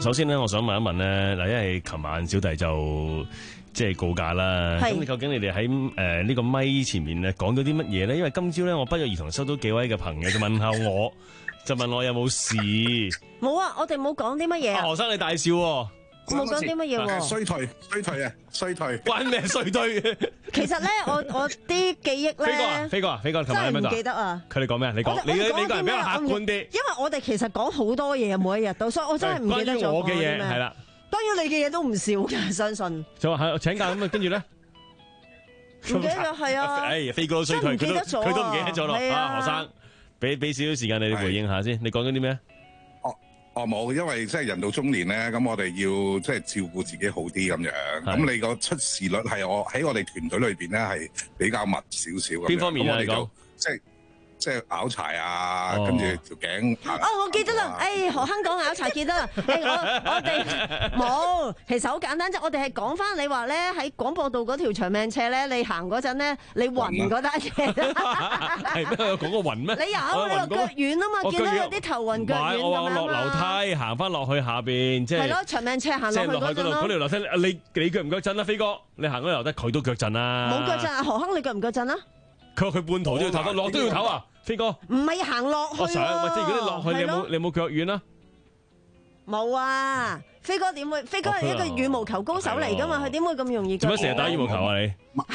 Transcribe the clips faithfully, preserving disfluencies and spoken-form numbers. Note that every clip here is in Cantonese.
首先咧，我想問一問咧，嗱，因為琴晚小弟就即係告假啦。咁你究竟你哋喺誒呢個咪前面咧講咗啲乜嘢咧？因為今朝咧我不約而同收到幾位嘅朋友就問下我，就問我有冇事。 冇啊，我哋冇講啲乜嘢啊。 何生你大笑喎。 冇講啲乜嘢喎？ 衰退，衰退啊，衰退。 關咩衰退？ 其實咧，我我啲記憶咧， 飛哥啊，飛哥啊，飛哥，琴晚喺邊度？ 真係唔記得啊！ 佢哋講咩啊？你講，你你個人比較客觀啲。 因為我哋其實講好多嘢，每一日都，所以我真係唔記得咗。 關於我嘅嘢係啦。 當然你嘅嘢都唔少嘅，相信。 就話係請假咁啊，跟住咧， 唔記得咗係啊！ 誒，飛哥都衰退，佢都佢都唔記得咗咯。啊，何生，俾俾少少時間你哋回應下先。你講緊啲咩？ 哦冇，因為即係人到中年咧，咁我哋要即係照顧自己好啲咁樣。咁你個出事率係我喺我哋團隊裏邊咧係比較密少少咁樣。 邊方面啊？你講即係即係拗柴啊，跟住條頸。 哦，我記得啦，誒何亨講拗柴記得啦。誒我我哋冇，其實好簡單啫。我哋係講翻你話咧喺廣播道嗰條長命斜咧，你行嗰陣咧，你暈嗰單嘢。 係咩？有講過暈咩？ 你有你個腳軟啊嘛，見到有啲頭暈腳軟咁樣啊嘛。 我話我落樓梯行翻落去下邊，即係。 係咯，長命斜行落去嗰陣咯。 嗰條樓梯，你你腳唔腳震啊？飛哥，你行嗰條樓梯，佢都腳震啊。 冇腳震啊，何亨你腳唔腳震啊？ 佢話佢半途都要唞得，落都要唞啊。飛哥， 唔係行落去， 我想，即係如果你落去，你有冇你有冇腳軟啊？冇啊！飛哥點會？飛哥係一個羽毛球高手嚟噶嘛？佢點會咁容易？ 做乜成日打羽毛球啊？你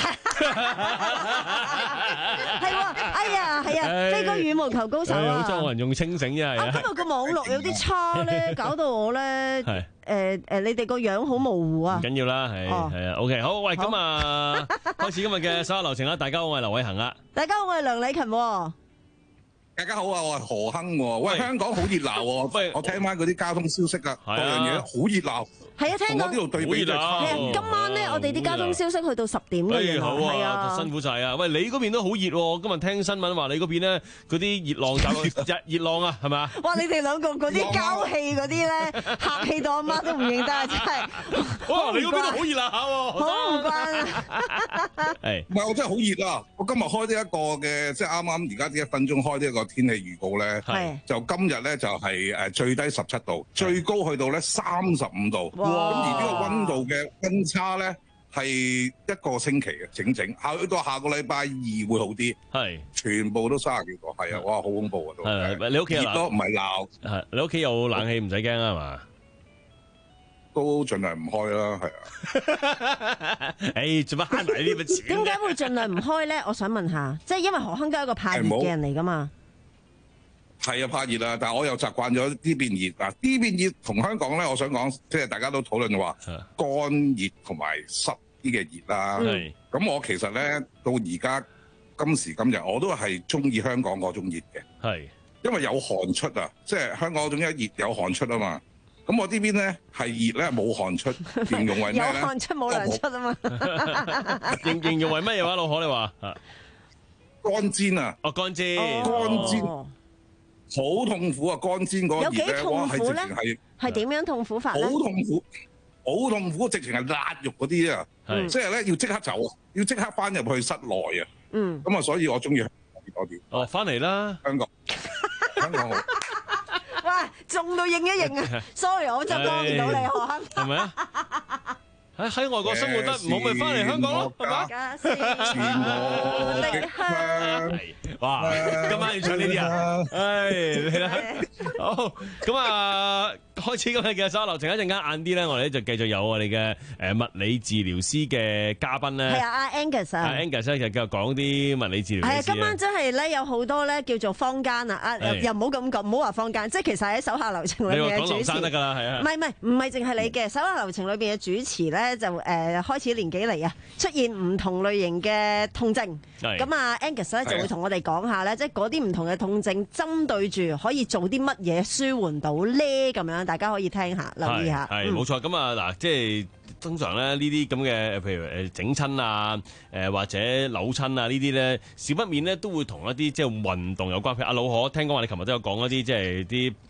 係喎，哎呀，係啊，飛哥羽毛球高手啊！ 好多人用清醒啫，係啊！ 今日個網絡有啲差咧，搞到我咧，誒誒，你哋個樣好模糊啊！ 唔緊要啦，係係啊 ，OK， 好，喂，咁啊，開始今日嘅所有流程啦！大家好，我係劉偉恒啊！ 大家好，我係梁禮勤。 大家好啊，我係何亨。喂，香港好熱鬧喎！喂，我聽翻嗰啲交通消息啊，各樣嘢好熱鬧。 係啊，聽講我呢度對比就係差。 今晚咧，我哋啲交通消息去到十點嘅， 好啊，辛苦晒啊！喂，你嗰邊都好熱喎，今日聽新聞話你嗰邊咧嗰啲熱浪就日熱浪啊，係咪啊？ 哇！你哋兩個嗰啲交氣嗰啲咧，客氣到阿媽都唔認得啊！真係。 哇！你嗰邊都好熱鬧下喎， 好唔慣啊！ 係唔係我真係好熱啊！我今日開呢一個嘅，即係啱啱而家呢一分鐘開呢一個天氣預告咧， 係就今日咧就係誒最低十七度，最高去到咧三十五度。咁而呢個溫度嘅溫差咧係一個星期嘅整整，下去到下個禮拜二會好啲， 係全部都三十幾個，係啊，哇，好恐怖啊都。 係你屋企熱咯，唔係鬧。 係你屋企有冷氣唔使驚啊嘛？ 都盡量唔開啦，係啊。 誒，做乜慳埋呢筆錢？ 點解會盡量唔開咧？我想問下，即係因為何亨都係一個怕熱嘅人嚟噶嘛？ 係啊，怕熱啊，但係我又習慣咗呢邊熱啊。呢邊熱同香港咧，我想講，即係大家都討論話乾熱同埋濕啲嘅熱啦。咁、嗯、我其實咧到而家今時今日，我都係中意香港嗰種熱嘅。係，因為有汗出啊，即係香港嗰種一熱有汗出啊嘛。咁我呢邊咧係熱咧冇汗出，形容為咩咧？ 有汗出冇糧出啊嘛。 形形容為乜嘢話？老何你話乾煎啊！ 哦，乾煎， 乾煎。好痛苦啊！乾煎嗰個熱咧，哇，係直情係係點樣痛苦法咧？ 好痛苦，好痛苦，直情係辣肉嗰啲啊！即係咧要即刻走，要即刻翻入去室內啊！嗯，咁啊，所以我中意香港多啲。哦， 翻嚟啦， 香港，香港好。 喂，中到應一應啊！sorry，我真係幫唔到你，何亨。係咪啊？ 喺喺外國生活得唔好，咪翻嚟香港咯，係嘛？ 我的香， 哇！今晚要唱呢啲啊，唉，嚟啦，好，咁啊，開始今日嘅所有流程，一陣間晏啲咧，我哋咧就繼續有我哋嘅誒物理治療師嘅嘉賓咧， 係啊，阿 Angus 啊， 阿 Angus 咧就繼續講啲物理治療。係啊， 今晚真係咧有好多咧叫做坊間啊，啊又唔好咁講，唔好話坊間，即係其實喺手下留情裏邊嘅主持。你話講劉生得㗎啦，係啊，唔係唔係唔係淨係你嘅手下留情裏邊嘅主持咧。就誒、呃、開始年紀嚟啊，出現唔同類型嘅痛症，咁啊 Angus 咧就會同我哋講下咧，即係嗰啲唔同嘅痛症，針對住可以做啲乜嘢舒緩到咧，咁樣大家可以聽下，留意下。 係冇錯，咁啊嗱，即係通常咧呢啲咁嘅，譬如誒整親啊，誒、呃、或者扭親啊呢啲咧，少不免咧都會同一啲即係運動有關。譬如阿老何，聽講話你琴日都有講一啲即係啲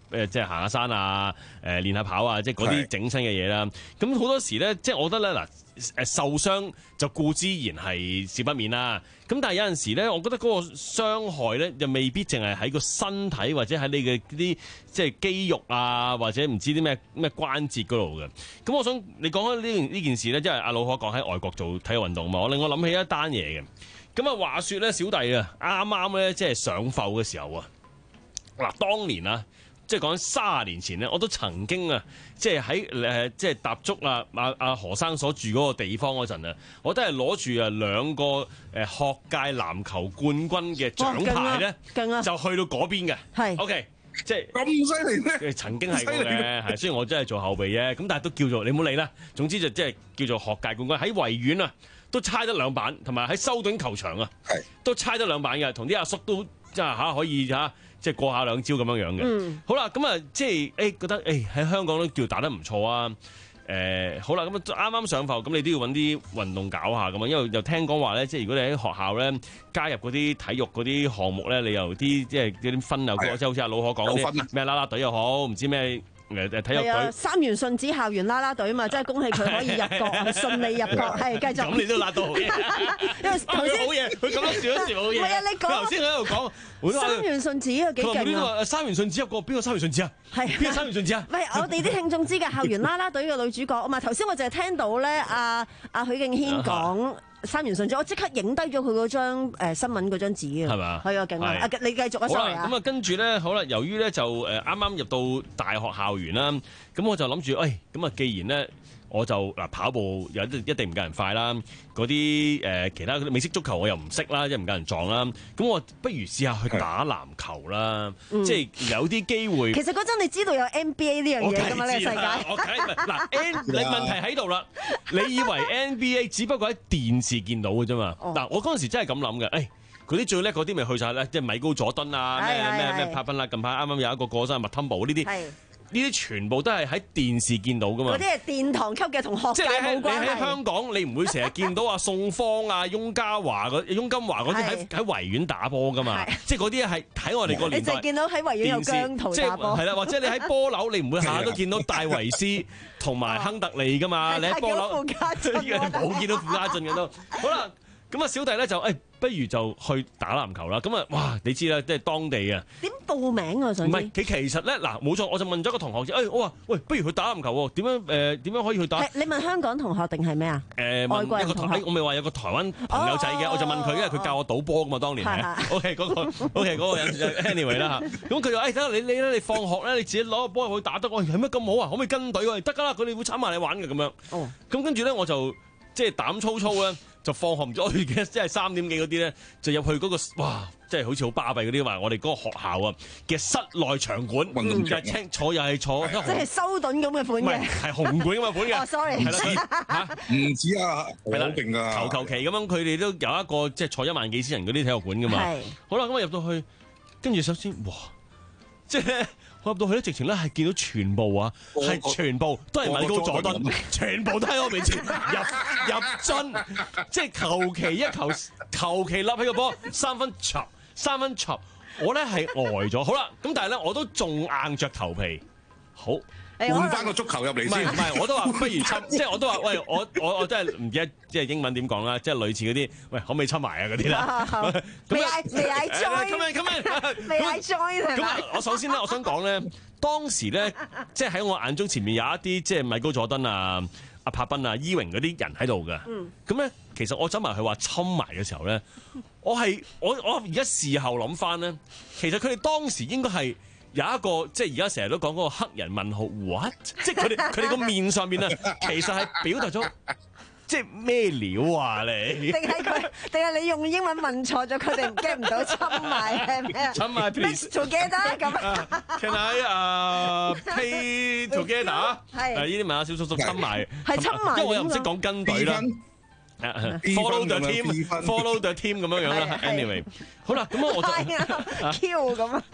誒即係行下山啊，誒練下跑啊，即係嗰啲整身嘅嘢啦。咁好多時咧，即係我覺得咧嗱。誒受傷就固之然係少不免啦，咁但係有陣時咧，我覺得嗰個傷害咧又未必淨係喺個身體或者喺你嘅啲即係肌肉啊，或者唔知啲咩咩關節嗰度嘅。咁我想你講緊呢呢件事咧，即係阿老可講喺外國做體育運動嘛，我令我諗起一單嘢嘅。咁啊話説咧，小弟啊啱啱咧即係上埠嘅時候啊，嗱當年啊。即係講三十年前咧，我都曾經啊，即係喺誒，即係踏足啊阿阿何生所住嗰個地方嗰陣啊，我都係攞住啊兩個誒學界籃球冠軍嘅獎牌咧， 哦、 就去到嗰邊嘅。係 OK， 即係咁犀利咩？ 曾經係過嘅，係雖然我真係做後備啫，咁但係都叫做你唔好理啦。總之就即係叫做學界冠軍喺維園啊，都猜得兩板，同埋喺修頓球場啊，都猜得兩板嘅，同啲阿叔都即係嚇可以嚇。即係過下兩招咁樣樣嘅，嗯、好啦，咁啊，即係誒覺得誒喺香港都叫打得唔錯啊！誒、呃、好啦，咁啊啱啱上埠，咁你都要揾啲運動搞下咁啊，因為又聽講話咧，即係如果你喺學校咧加入嗰啲體育嗰啲項目咧，你又啲即係啲分又高，即係好似阿老可講嗰啲咩啦啦隊又好，唔知咩。誒誒體育隊三元順子校園啦啦隊嘛，即係恭喜佢可以入國，順利入國，係繼續。 咁你都辣到好嘢，因為頭先好嘢，佢咁樣笑一笑好嘢。唔係啊，你講頭先喺度講三元順子啊，幾勁啊！ 三元順子入國，邊個三元順子啊？係邊個三元順子啊？ 唔係我哋啲聽眾知嘅校園啦啦隊嘅女主角啊嘛，頭先我就係聽到咧，阿阿許敬軒講。三元順子，我即刻影低咗佢嗰張誒新聞嗰張紙啊，係嘛？係啊，勁啊！你繼續啊， 好啦，咁啊，跟住咧，好啦，由於咧就誒啱啱入到大學校園啦，咁我就諗住，誒，咁啊，既然咧。我就嗱跑步有一定唔夠人快啦，嗰啲誒其他嗰啲美式足球我又唔識啦，即係唔夠人撞啦。咁我不如試下去打籃球啦，嗯、即係有啲機會。其實嗰陣你知道有 N B A 呢樣嘢㗎嘛？呢個世界。 我睇嗱 N， 你問題喺度啦。你以為 N B A 只不過喺電視見到嘅啫嘛？嗱、哦，我嗰陣時真係咁諗嘅，誒嗰啲最叻嗰啲咪去晒咧，即係米高佐敦啊，咩咩咩帕賓啦，近排啱啱有一個過身麥湯姆呢啲。呢啲全部都係喺電視見到噶嘛？ 嗰啲係殿堂級嘅同學界冇關係。 即係你喺香港，你唔會成日見到阿宋方啊、翁家華嗰、翁金華嗰啲喺喺維園打波噶嘛？即係嗰啲係喺我哋個年代。 你就見到喺維園有姜濤打波。 係啦，或者你喺波樓，你唔會下下都見到戴維斯同埋亨特利噶嘛？你喺波樓冇見到傅家俊嘅都。好啦，咁啊小弟咧就誒。不如就去打籃球啦！咁啊，哇！你知啦，即係當地啊。點報名啊？想唔係佢其實咧，嗱冇錯，我就問咗個同學先。誒，我話喂，不如去打籃球喎？點樣誒？點樣可以去打？ 你問香港同學定係咩啊？ 誒，外國人同學。我咪話有個台灣朋友仔嘅，我就問佢，因為佢教我賭波噶嘛，當年係。O K，嗰個 O K，嗰個人 anyway 啦嚇。咁佢就誒，睇下你你咧，你放學咧，你自己攞個波去打得。我係咩咁好啊？可唔可以跟隊？得㗎啦，佢哋會參埋你玩嘅咁樣。哦。咁跟住咧，我就即係膽粗粗咧。就放學唔咗去嘅，即係三點幾嗰啲咧，就入去嗰、嗰個哇，即係好似好巴閉嗰啲話，我哋嗰個學校啊嘅室內場館，嗯、就係聽坐又係坐， 即係修頓咁嘅款嘅， 係紅館咁嘅款嘅。 哦，sorry， 唔止啊，係啦，勁啊， 求求其咁樣，佢哋都有一個即係坐一萬幾千人嗰啲體育館噶嘛。係，好啦，咁我入到去，跟住首先，哇，即係。我入到去咧，直情咧係見到全部啊，係、哦、全部都係米高佐敦，全部都喺我面前入入樽，即係求其一球，求其笠起個波，三分插，三分插，我咧係呆咗。好啦，咁但係咧我都仲硬着頭皮，好。 換翻個足球入嚟先， 唔係，我都話不如侵，即係我都話，喂，我我我真係唔記得，即係英文點講啦，即係類似嗰啲，喂，可唔可以侵埋啊嗰啲啦？ 未嗌未嗌 join， 咁啊咁啊， 未嗌 join 係嘛？ 咁我首先咧，我想講咧，當時咧，即係喺我眼中前面有一啲即係米高佐敦啊、阿柏賓啊、伊榮嗰啲人喺度嘅。咁咧，其實我走埋去話侵埋嘅時候咧，我係我我而家事後諗翻咧，其實佢哋當時應該係。有一個即係而家成日都講嗰個黑人問號 what， 即係佢哋佢哋個面上面啊，其實係表達咗即係咩料啊你？定係佢？定係你用英文問錯咗，佢哋 get 唔到侵埋係咩啊？ 侵埋 please together 咁。 Can I 啊 play together？ 係呢啲問下小叔叔侵埋， 係侵埋， 因為我又唔識講跟隊啦。follow the team，follow the team 咁樣樣啦。Anyway， 好啦，咁我就 Q 咁啊。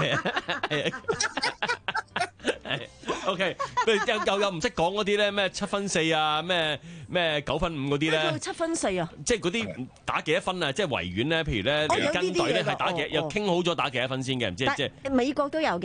OK， 又又又唔識講嗰啲咧，咩七分四啊，咩咩九分五嗰啲咧？ 七分四啊！ 即係嗰啲打幾多分啊？即係維園咧，譬如咧跟隊咧係打幾，又傾好咗打幾多分先嘅，唔知即係美國都有嘅。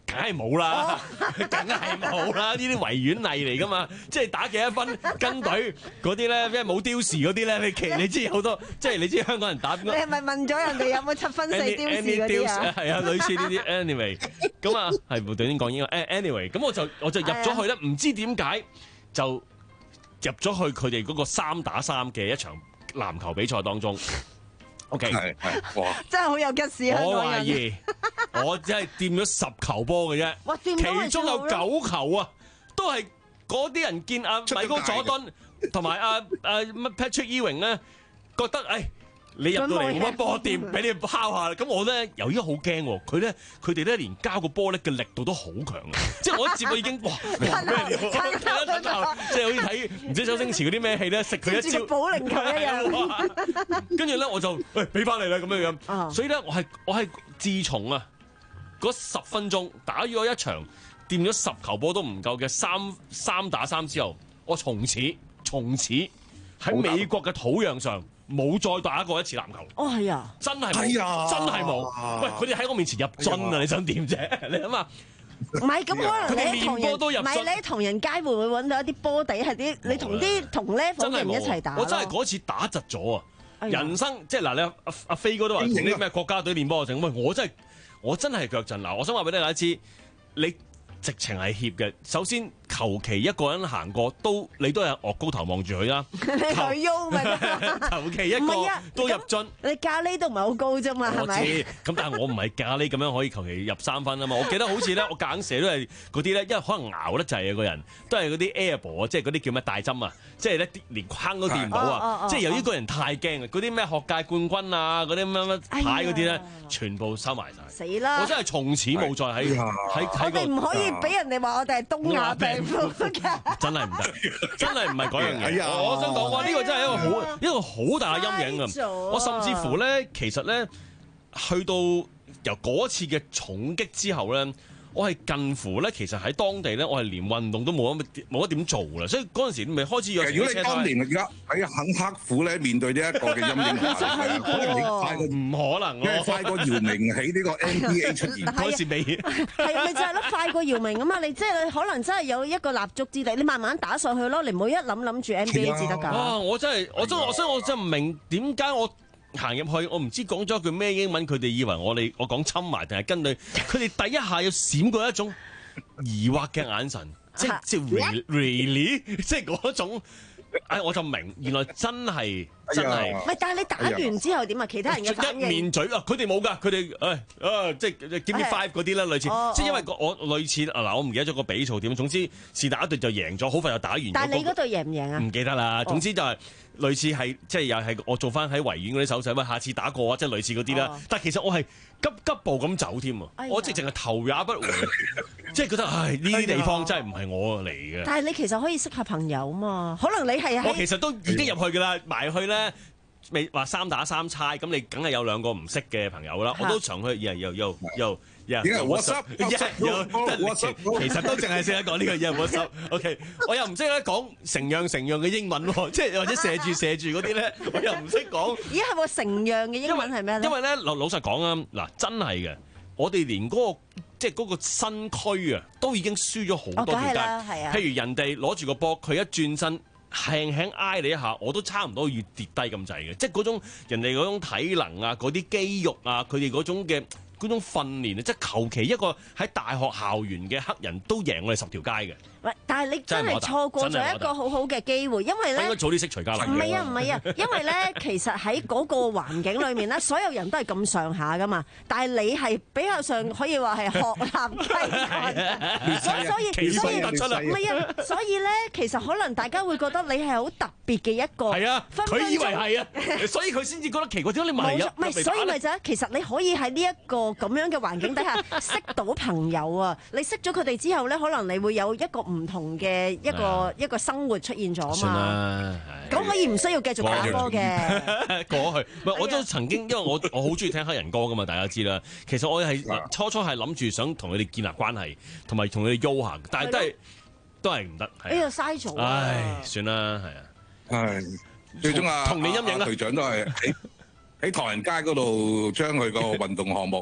梗係冇啦，梗係冇啦！呢啲維園例嚟噶嘛，即係打幾多分跟隊嗰啲咧，即係冇丟時嗰啲咧，你其你知好多，即係你知香港人打。你係咪問咗人哋有冇七分四丟時嗰啲啊？ 係啊，類似呢啲 anyway， 咁啊係無端端講英文 anyway， 咁我就我就入咗去咧，唔知點解就入咗去佢哋嗰個三打三嘅一場籃球比賽當中。OK， 係係哇， 真係好有吉事啊！ 我懷疑我只係掂咗十球波嘅啫， 哇！ 其中有九球啊，都係嗰啲人見阿米高佐敦同埋阿阿乜 Patrick Ewing 咧，覺得誒你入到嚟冇乜波掂，俾你敲下。咁我咧由於好驚喎，佢咧佢哋咧連交個波咧嘅力度都好強啊！即係我一接我已經哇咩料，即係好似睇唔知周星馳嗰啲咩戲咧，食佢一招保齡球一樣。 跟住咧我就誒俾翻你啦咁樣樣，所以咧我係我係自從啊嗰十分鐘打咗一場掂咗十球波都唔夠嘅三三打三之後，我從此從此喺美國嘅土壤上冇再打過一次籃球。 哦，係啊， 真係冇，真係冇。喂，佢哋喺我面前入樽啊！你想點啫？你諗下。 唔係咁，可能你同人唔係你喺唐人街會唔會揾到一啲波底係啲你同啲同 level 嘅人一齊打？ 我真係嗰次打窒咗啊！人生即係嗱，你阿阿飛哥都話同啲咩國家隊練波成，喂，我真係我真係腳震嗱！我想話俾大家知，你直情係怯嘅。首先，求其一個人行過都你都係岳高頭望住佢啦。 你去喐咪得？ 求其一個都入樽。 你咖喱都唔係好高啫嘛，係咪？ 我知，咁但係我唔係咖喱咁樣可以求其入三分啊嘛！我記得好似咧，我硬射都係嗰啲咧，因為可能熬得滯啊個人，都係嗰啲 airball 啊，即係嗰啲叫咩大針啊，即係咧連框都掂唔到啊！即係由於個人太驚啊，嗰啲咩學界冠軍啊，嗰啲乜乜牌嗰啲咧，全部收埋晒。 死啦！ 我真係從此冇再喺喺喺我哋唔可以俾人哋話我哋係東亞病夫㗎。 真係唔得，真係唔係嗰樣嘢。我想講話呢個真係一個好一個好大嘅陰影啊！我甚至乎咧，其實咧，去到由嗰次嘅重擊之後咧，我係近乎咧，其實喺當地咧，我係連運動都冇乜冇乜點做啦。所以嗰陣時咪開始有。 如果你當年而家喺肯刻苦咧，面對呢一個嘅陰影下，可能你快過唔可能咯， 快過姚明喺呢個 N B A 出現嗰時未。 係咪就係咯？快過姚明啊嘛！你即係可能真係有一個立足之地，你慢慢打上去咯，你唔好一諗諗住 N B A 至得㗎。 哇！我真係我真我所以我真係唔明點解我行入去，我唔知講咗句咩英文，佢哋以為我哋我講侵埋定係跟佢，佢哋第一下要閃過一種疑惑嘅眼神，即即 really really 即係嗰種，哎我就明原來真係真係。 唔係，但係你打完之後點啊？其他人嘅反應一面嘴啊！佢哋冇㗎，佢哋誒啊即係 give me five 嗰啲啦，類似，即係因為我類似啊嗱，我唔記得咗個比數點，總之是打一隊就贏咗，好快就打完。 但係你嗰隊贏唔贏啊？ 唔記得啦，總之就係。類似係即係又係我做翻喺維園嗰啲手勢，喂，下次打過啊，即係類似嗰啲啦。哦、但係其實我係急急步咁走添啊！哎、呀我直情係頭也不回，即係覺得唉呢啲地方真係唔係我嚟嘅。 但係你其實可以識下朋友嘛？可能你係我其實都已經入去㗎啦，埋去咧未話三打三猜，咁你梗係有兩個唔識嘅朋友啦。我都常去，又又又又。Yeah, what's up？其實都淨係識得講呢個嘢 what's up？OK， 我又唔識得講成樣成樣嘅英文喎，即係或者射住射住嗰啲咧，我又唔識講。 咦係喎，成樣嘅英文係咩咧？ 因為咧老老實講啊，嗱真係嘅，我哋連嗰個即係嗰個新區啊，都已經輸咗好多條街。譬如人哋攞住個波，佢一轉身輕輕挨你一下，我都差唔多要跌低咁滯嘅，即係嗰種人哋嗰種體能啊，嗰啲肌肉啊，佢哋嗰種嘅。嗰種訓練啊，即係求其一個喺大學校園嘅黑人都贏我哋十條街嘅。喂， 但係你真係錯過咗一個好好嘅機會，因為咧， 應該早啲識徐嘉玲。 唔係啊，唔係啊，因為咧，其實喺嗰個環境裏面咧，所有人都係咁上下噶嘛。但係你係比較上可以話係學立雞，所以所以所以唔係啊，所以咧，其實可能大家會覺得你係好特別嘅一個。係啊， 佢以為係啊，所以佢先至覺得奇怪，點解你唔係啊？ 唔係，所以咪就係其實你可以喺呢一個咁樣嘅環境底下識到朋友啊！你識咗佢哋之後咧，可能你會有一個唔同嘅一個一個生活出現咗嘛。算啦，咁可以唔需要繼續打波嘅。 過去，唔係我都曾經，因為我我好中意聽黑人歌噶嘛，大家知啦。其實我係初初係諗住想同佢哋建立關係，同埋同佢哋悠下，但係都係都係唔得。 哎呀，嘥咗。 唉，算啦，係啊。 係最終啊， 同你陰影啦。 隊長都係喺喺唐人街嗰度將佢個運動項目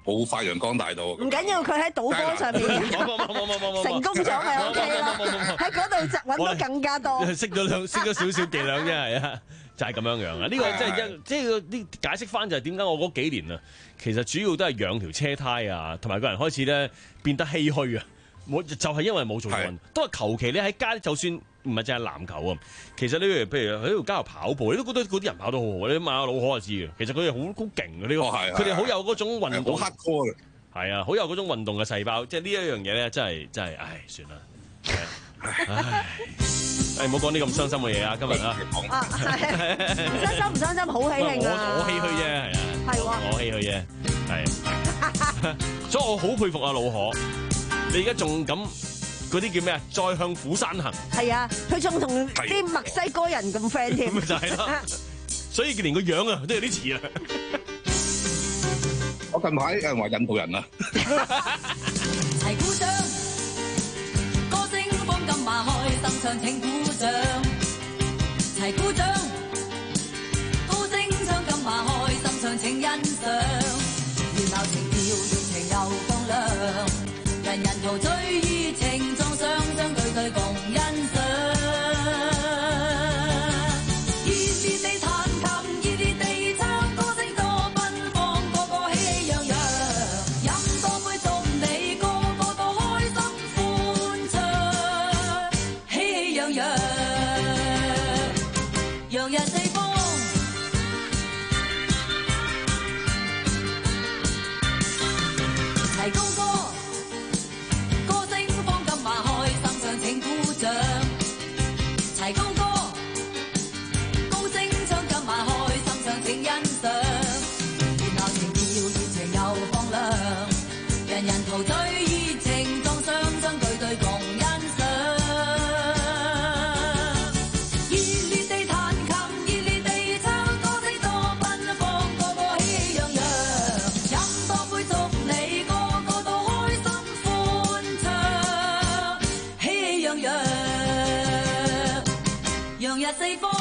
冇發揚光大到。 唔緊要，佢喺賭波上面成功咗咪 O K 啦，喺嗰度揾到更加多。 識咗兩識咗少少伎倆啫，係啊，就係咁樣樣啊！呢個即係一即係啲解釋翻就係點解我嗰幾年啊，其實主要都係養條車胎啊，同埋個人開始咧變得唏噓啊！冇就係因為冇做運，都係求其你喺街，就算唔係淨係籃球啊，其實你譬如喺條街度跑步，你都覺得嗰啲人跑得好好。你問下老可就知嘅，其實佢哋好好勁嘅呢個，佢哋好有嗰種運動， 好黑科嘅， 係啊，好有嗰種運動嘅細胞。即係呢一樣嘢咧，真係真係，唉，算啦，唉，誒，唔好講啲咁傷心嘅嘢啊，今日啊， 啊，係唔傷心唔傷心，好喜慶啊！ 我我唏噓啫，係啊， 係喎， 我唏噓啫，係，所以我好佩服阿老可。你而家仲咁嗰啲叫咩啊？再向虎山行。係啊，佢仲同啲墨西哥人咁 friend 添。咪就係咯，所以連個樣啊都有啲似啊。 我近排有人話印度人啊。齊鼓掌，歌聲放金馬開，心唱請鼓掌。齊鼓掌，歌聲唱金馬開，心唱請欣賞。熱鬧情調，熱情又放亮。人人陶醉於情撞上，相對對共欣賞。熱烈地彈琴，熱烈地唱，歌聲多奔放，個個喜氣洋洋。飲多杯祝你，個個都開心歡暢，喜氣洋洋，洋溢四方。齊高歌。齊高歌，高聲唱金馬開，心唱請欣賞。熱鬧情調，熱情又放亮，人人陶醉於情撞上，相對對共欣賞。熱烈地彈琴，熱烈地唱，歌聲多奔放，個個喜氣洋洋。飲多杯祝你，個個都開心歡暢，喜氣洋洋。洋溢四方，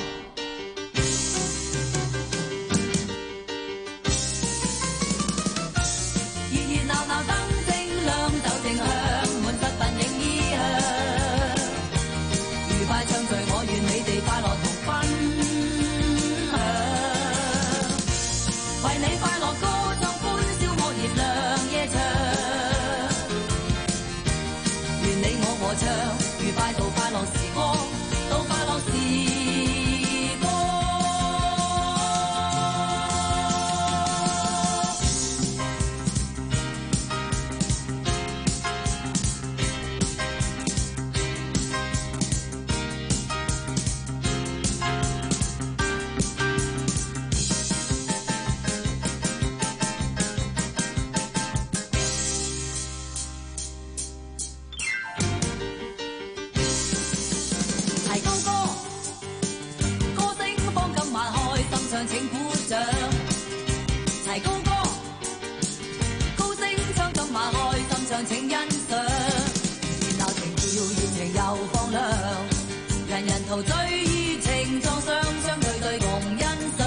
熱熱鬧鬧燈正亮，酒正香，滿室奮影衣香。愉快暢聚，我願你哋快樂同分享。為你快樂歌唱，歡笑我熱亮夜長。願你我和唱，愉快到快樂時光。到快樂時光，請鼓掌，齊高歌，高聲唱金馬開，心唱請欣賞。熱鬧情調，熱情又放亮，人人陶醉於情撞上，相對對共欣賞。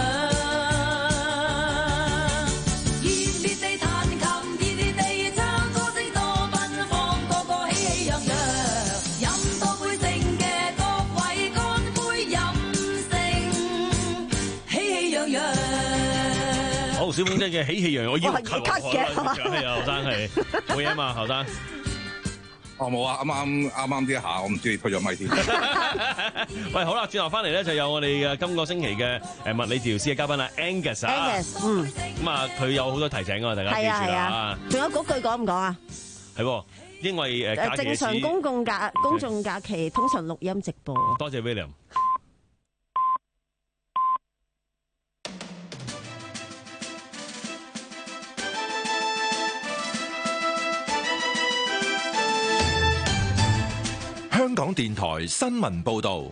熱烈地彈琴，熱烈地唱，歌聲多奔放，個個喜氣洋洋。飲多杯勝嘅各位，乾杯飲勝，喜氣洋洋。好，小鳳姐嘅喜氣洋洋，我要咳嘅，係啊，後生係冇嘢嘛，後生。哦，冇啊，啱啱啱啱啲一下，我唔知你推咗咪先。喂，好啦，轉頭翻嚟咧，就有我哋嘅今個星期嘅誒物理治療師嘅嘉賓啦 ，Angus 啊。Angus，嗯。咁啊，佢有好多提醒啊，大家記住啦。仲有嗰句講唔講啊？係，因為誒正常公共假公眾假期通常錄音直播。多謝 William。 香港電台新聞報道，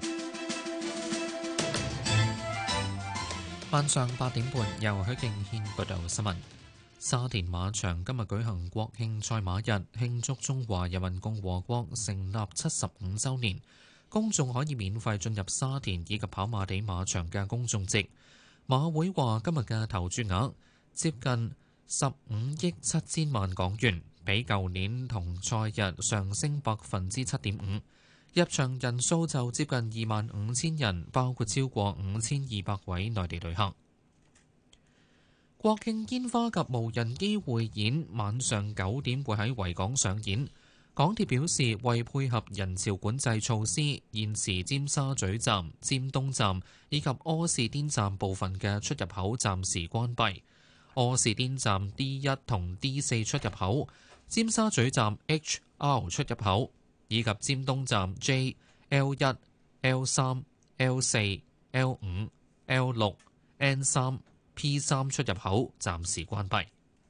晚上八點半由許敬軒報道新聞。沙田馬場今日舉行國慶賽馬日，慶祝中華人民共和國成立七十五周年。公眾可以免費進入沙田以及跑馬地馬場嘅公眾席。馬會話今日嘅投注額接近十五億七千萬港元，比舊年同賽日上升百分之七點五。入場人數就接近二萬五千人，包括超過五千二百位內地旅客。國慶煙花及無人機匯演晚上九點會喺維港上演。港鐵表示，為配合人潮管制措施，現時尖沙咀站、尖東站以及柯士甸站部分嘅出入口暫時關閉。柯士甸站 D 一同 D 四出入口、尖沙咀站 H、R 出入口以及尖東站 J、L 一、L 三、L 四、L 五、L 六、N 三、P 三出入口暫時關閉。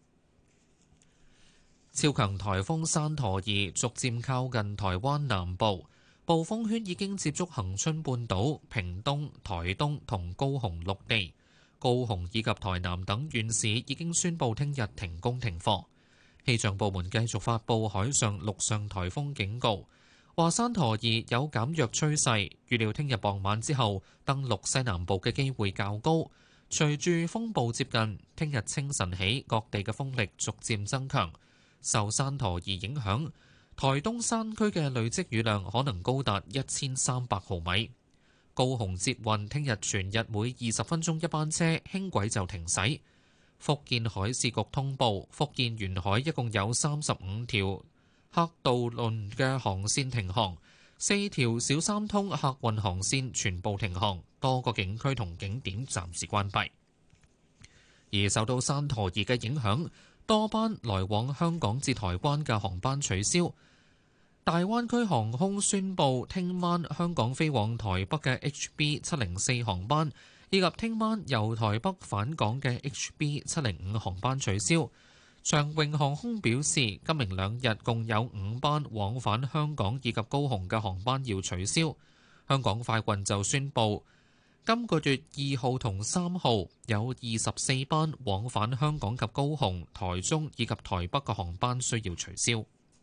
超強颱風山陀兒逐漸靠近台灣南部，暴風圈已經接觸恆春半島、屏東、台東同高雄陸地。高雄以及台南等縣市已經宣布聽日停工停課。氣象部門繼續發布海上、陸上颱風警告，話山陀兒有減弱趨勢，預料聽日傍晚之後登陸西南部嘅機會較高。隨住風暴接近，聽日清晨起各地嘅風力逐漸增強。受山陀兒影響，台東山區嘅累積雨量可能高達一千三百毫米。高雄捷運聽日全日每二十分鐘一班車，輕軌就停駛。福建海事局通報，福建沿海一共有三十五條客渡輪嘅航線停航，四條小三通客運航線全部停航，多個景區同景點暫時關閉。而受到山陀兒嘅影響，多班來往香港至台灣嘅航班取消。大灣區航空宣布，聽晚香港飛往台北嘅 H B 七零四航班，以及聽晚由台北返港嘅 H B 七零五航班取消。長榮航空表示，今明兩日共有五班往返香港以及高雄嘅航班要取消。香港快運就宣布，今個月二號同三號有二十四班往返香港及高雄、台中以及台北嘅航班需要取消。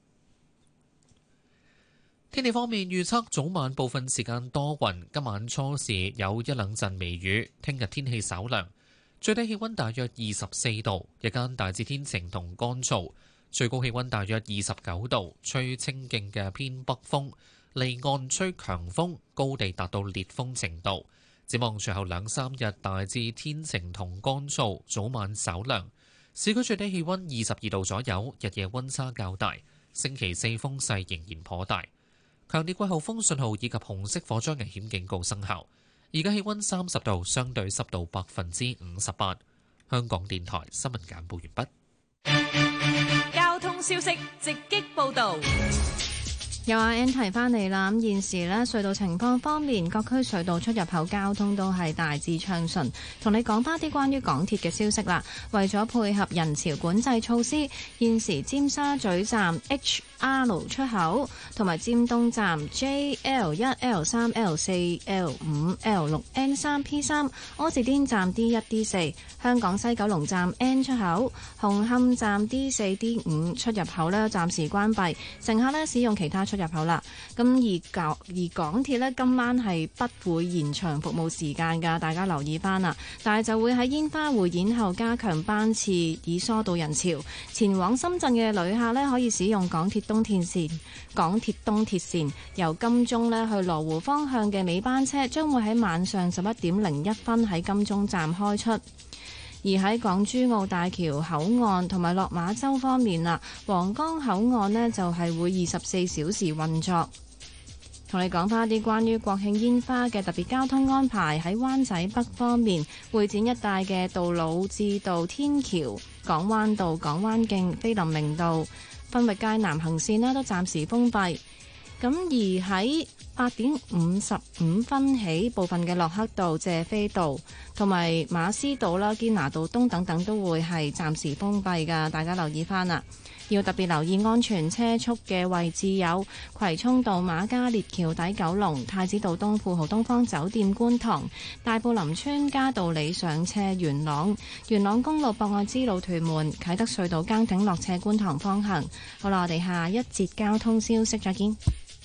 天氣方面預測，早晚部分時間多雲，今晚初時有一兩陣微雨。聽日天氣稍涼，最低氣溫大約二十四度，日間大致天晴同乾燥，最高氣溫大約二十九度，吹清勁嘅偏北風，離岸吹強風，高地達到烈風程度。展望隨後兩三日大致天晴同乾燥，早晚稍涼，市區最低氣溫二十二度左右，日夜溫差較大。星期四風勢仍然頗大。強烈季候風信號以及紅色火災危險警告生效。而家氣溫三十度，相對濕度百分之五十八。香港電台新聞簡報完畢。 交通消息直擊報道。 有阿 N 提翻嚟啦，咁現時咧隧道情況方面，各區隧道出入口交通都係大致暢順。同你講翻啲關於港鐵嘅消息啦，為咗配合人潮管制措施，現時尖沙咀站 H、R 出口同埋尖東站 J、L 一、L 三、L 四、L 五、L 六、N 三、P 三、柯士甸站 D 一、D 四、香港西九龍站 N 出口、紅磡站 D 四、D 五出入口咧暫時關閉，乘客咧使用其他出入口啦。咁而港而港鐵咧今晚係不會延長服務時間㗎，大家留意翻啦。但係就會喺煙花匯演後加強班次，以疏導人潮。前往深圳嘅旅客咧可以使用港鐵東鐵線，港鐵東鐵線由金鐘咧去羅湖方向嘅尾班車將會喺晚上十一點零一分喺金鐘站開出。而喺港珠澳大橋口岸同埋落馬洲方面啦，皇崗口岸呢就係會二十四小時運作。同你講翻啲關於國慶煙花嘅特別交通安排。喺灣仔北方面，會展一帶嘅杜老誌道天橋、港灣道、港灣徑、菲林明道、分域街南行線呢都暫時封閉。咁而喺八點五十五分起，部分嘅駱克道、謝斐道同埋馬師道啦、堅拿道東等等都會係暫時封閉㗎，大家留意翻啦。要特別留意安全車速嘅位置有葵涌道瑪嘉烈橋底、九龍太子道東富豪東方酒店、觀塘大埔林村嘉道理上斜元朗元朗公路博愛之路屯門啟德隧道崗頂落斜觀塘方向。好啦，我哋下一節交通消息再見。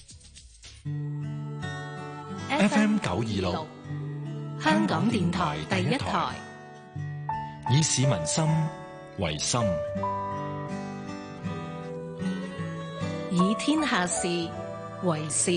F M 九二六香港電台第一台，以市民心為心， 以天下事為事。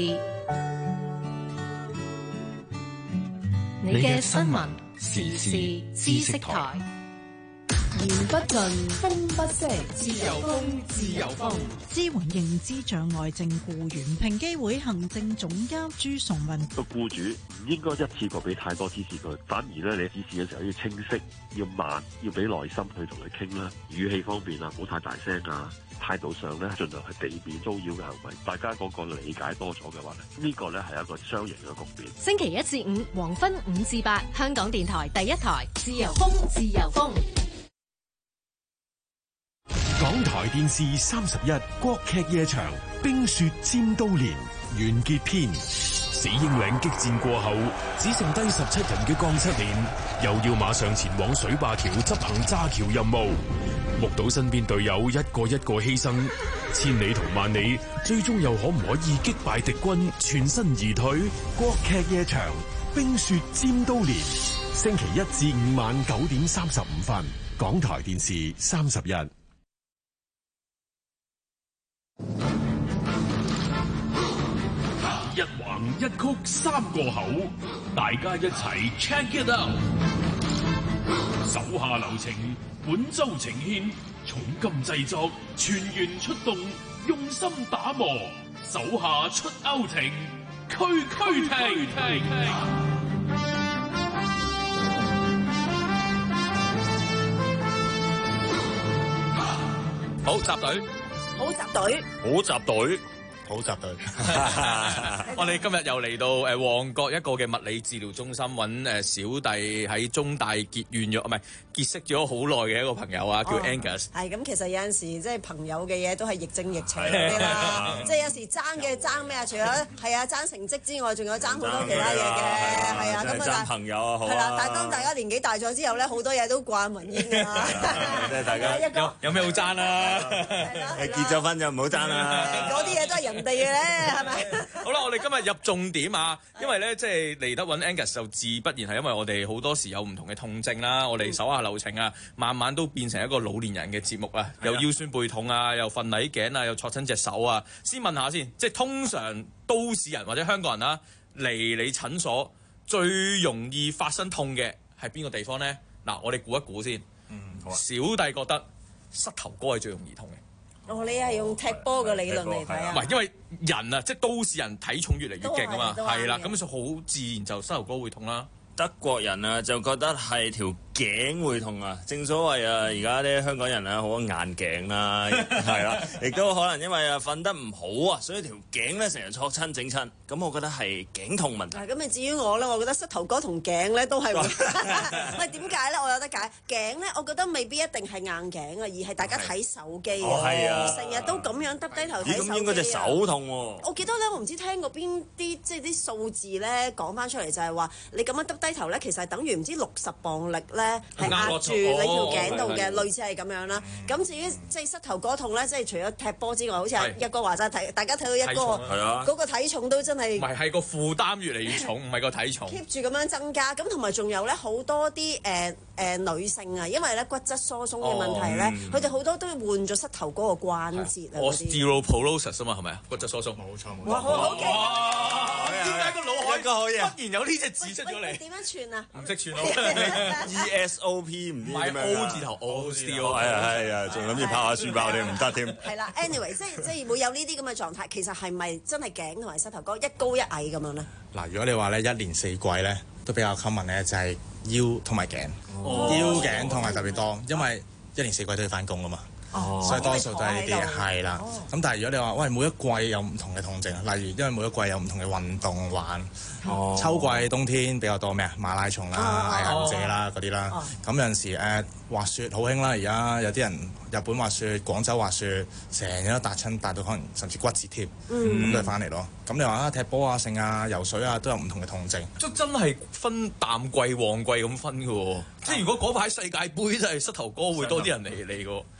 你嘅新聞時事知識台。言不盡，風不息，自由風，自由風。 支援認知障礙症僱員，平機會行政總監朱崇文。 個僱主唔應該一次過俾太多指示佢，反而咧你指示嘅時候要清晰，要慢，要俾耐心去同佢傾啦。語氣方面啊，唔好太大聲啊。態度上咧，盡量係避免騷擾嘅行為。大家嗰個理解多咗嘅話咧，呢個咧係一個雙贏嘅局面。 星期一至五黃昏五至八，香港電台第一台，自由風，自由風。 港台電視三十一國劇夜場《冰雪尖刀連》完結篇。死鷹嶺激戰過後，只剩低十七人嘅鋼七連，又要馬上前往水壩橋執行炸橋任務。目睹身邊隊友一個一個犧牲，千里同萬里，最終又可唔可以擊敗敵軍，全身而退？國劇夜場《冰雪尖刀連》，星期一至五晚九點三十五分，港台電視三十一。 一橫一曲三個口，大家一齊 check it out。手下留情，本周呈獻重金製作，全員出動，用心打磨，手下出歐庭，區區停。 好集隊， 好集隊， 好集隊。 好集隊， 我哋今日又嚟到誒旺角一個嘅物理治療中心揾誒小弟喺中大結怨咗，唔係結識咗好耐嘅一個朋友啊，叫 Angus。 係咁，其實有陣時即係朋友嘅嘢都係亦正亦邪嗰啲啦。即係有時爭嘅爭咩啊？除咗係啊爭成績之外，仲有爭好多其他嘢嘅。係啊，咁啊爭朋友啊，好啊。 係啦，但係當大家年紀大咗之後咧，好多嘢都掛雲煙㗎啦。 即係大家有有咩好爭啊？ 你結咗婚就唔好爭啦。 嗰啲嘢都係人哋嘅咧，係咪？ 好啦，我哋今日入重點啊，因為咧即係嚟得揾 Angus 就自不然係因為我哋好多時有唔同嘅痛症啦，我哋手下留情啊，慢慢都變成一個老年人嘅節目啊，又腰酸背痛啊，又瞓捩頸啊，又挫親隻手啊。先問下先，即係通常都市人或者香港人啦嚟你診所最容易發生痛嘅係邊個地方咧？嗱，我哋估一估先。嗯，好啊。小弟覺得膝頭哥係最容易痛嘅。 哦，你係用踢波嘅理論嚟睇啊？ 唔係，因為人啊，即係都市人體重越嚟越勁啊嘛，係啦，咁就好自然就膝頭哥會痛啦。 德國人啊就覺得係條頸會痛啊，正所謂啊，而家啲香港人啊好多硬頸啦，係啦，亦都可能因為啊瞓得唔好啊，所以條頸咧成日挫親整親，咁我覺得係頸痛問題。 咁你至於我咧，我覺得膝頭哥同頸咧都係會，唔係點解咧？我有得解頸咧，我覺得未必一定係硬頸啊，而係大家睇手機啊，成日都咁樣耷低頭睇手機啊。 咁應該隻手痛喎。 我記得咧，我唔知聽過邊啲即係啲數字咧講翻出嚟，就係話你咁樣耷低頭咧，其實係等於唔知六十磅力咧。係壓住你條頸度嘅，類似係咁樣啦。咁至於即係膝頭哥痛咧，即係除咗踢波之外，好似阿一哥話齋睇，大家睇到一哥嗰個體重都真係， 唔係係個負擔越嚟越重，唔係個體重 keep 住咁樣增加。咁同埋仲有咧好多啲誒誒女性啊，因為咧骨質疏鬆嘅問題咧，佢哋好多都換咗膝頭哥個關節啊。 Osteoporosis 啊嘛，係咪啊？骨質疏鬆。冇錯冇錯。哇！好勁！點解個腦海忽然有呢隻字出咗嚟？ 點樣串啊？ 唔識串咯。 E S O P 唔知點樣 O 字頭 O 字頭， 係啊係啊，仲諗住拋下書包你唔得添。 係啦 ，anyway，即係即係會有呢啲咁嘅狀態，其實係咪真係頸同埋膝頭哥一高一矮咁樣咧？ 嗱，如果你話咧一年四季咧都比較 common 咧，就係腰同埋頸，腰頸痛係特別多，因為一年四季都要翻工㗎嘛。哦、所以多數都係呢啲係啦。咁、哦、但係如果你話喂，每一季有唔同嘅痛症，例如因為每一季有唔同嘅運動玩，哦、秋季冬天比較多咩啊？馬拉松啦、毅行者啦嗰啲啦。咁、哦、有陣時誒、呃、滑雪好興啦，而家有啲人日本滑雪、廣州滑雪，成日都達親達到可能甚至骨折添，咁、嗯、都係翻嚟咯。咁你話啊踢波啊、剩啊、游水啊，都有唔同嘅痛症。 即真係分淡季旺季咁分嘅喎。即係如果嗰排世界盃真係膝頭哥會多啲人嚟嚟嘅喎。 絕對會啊！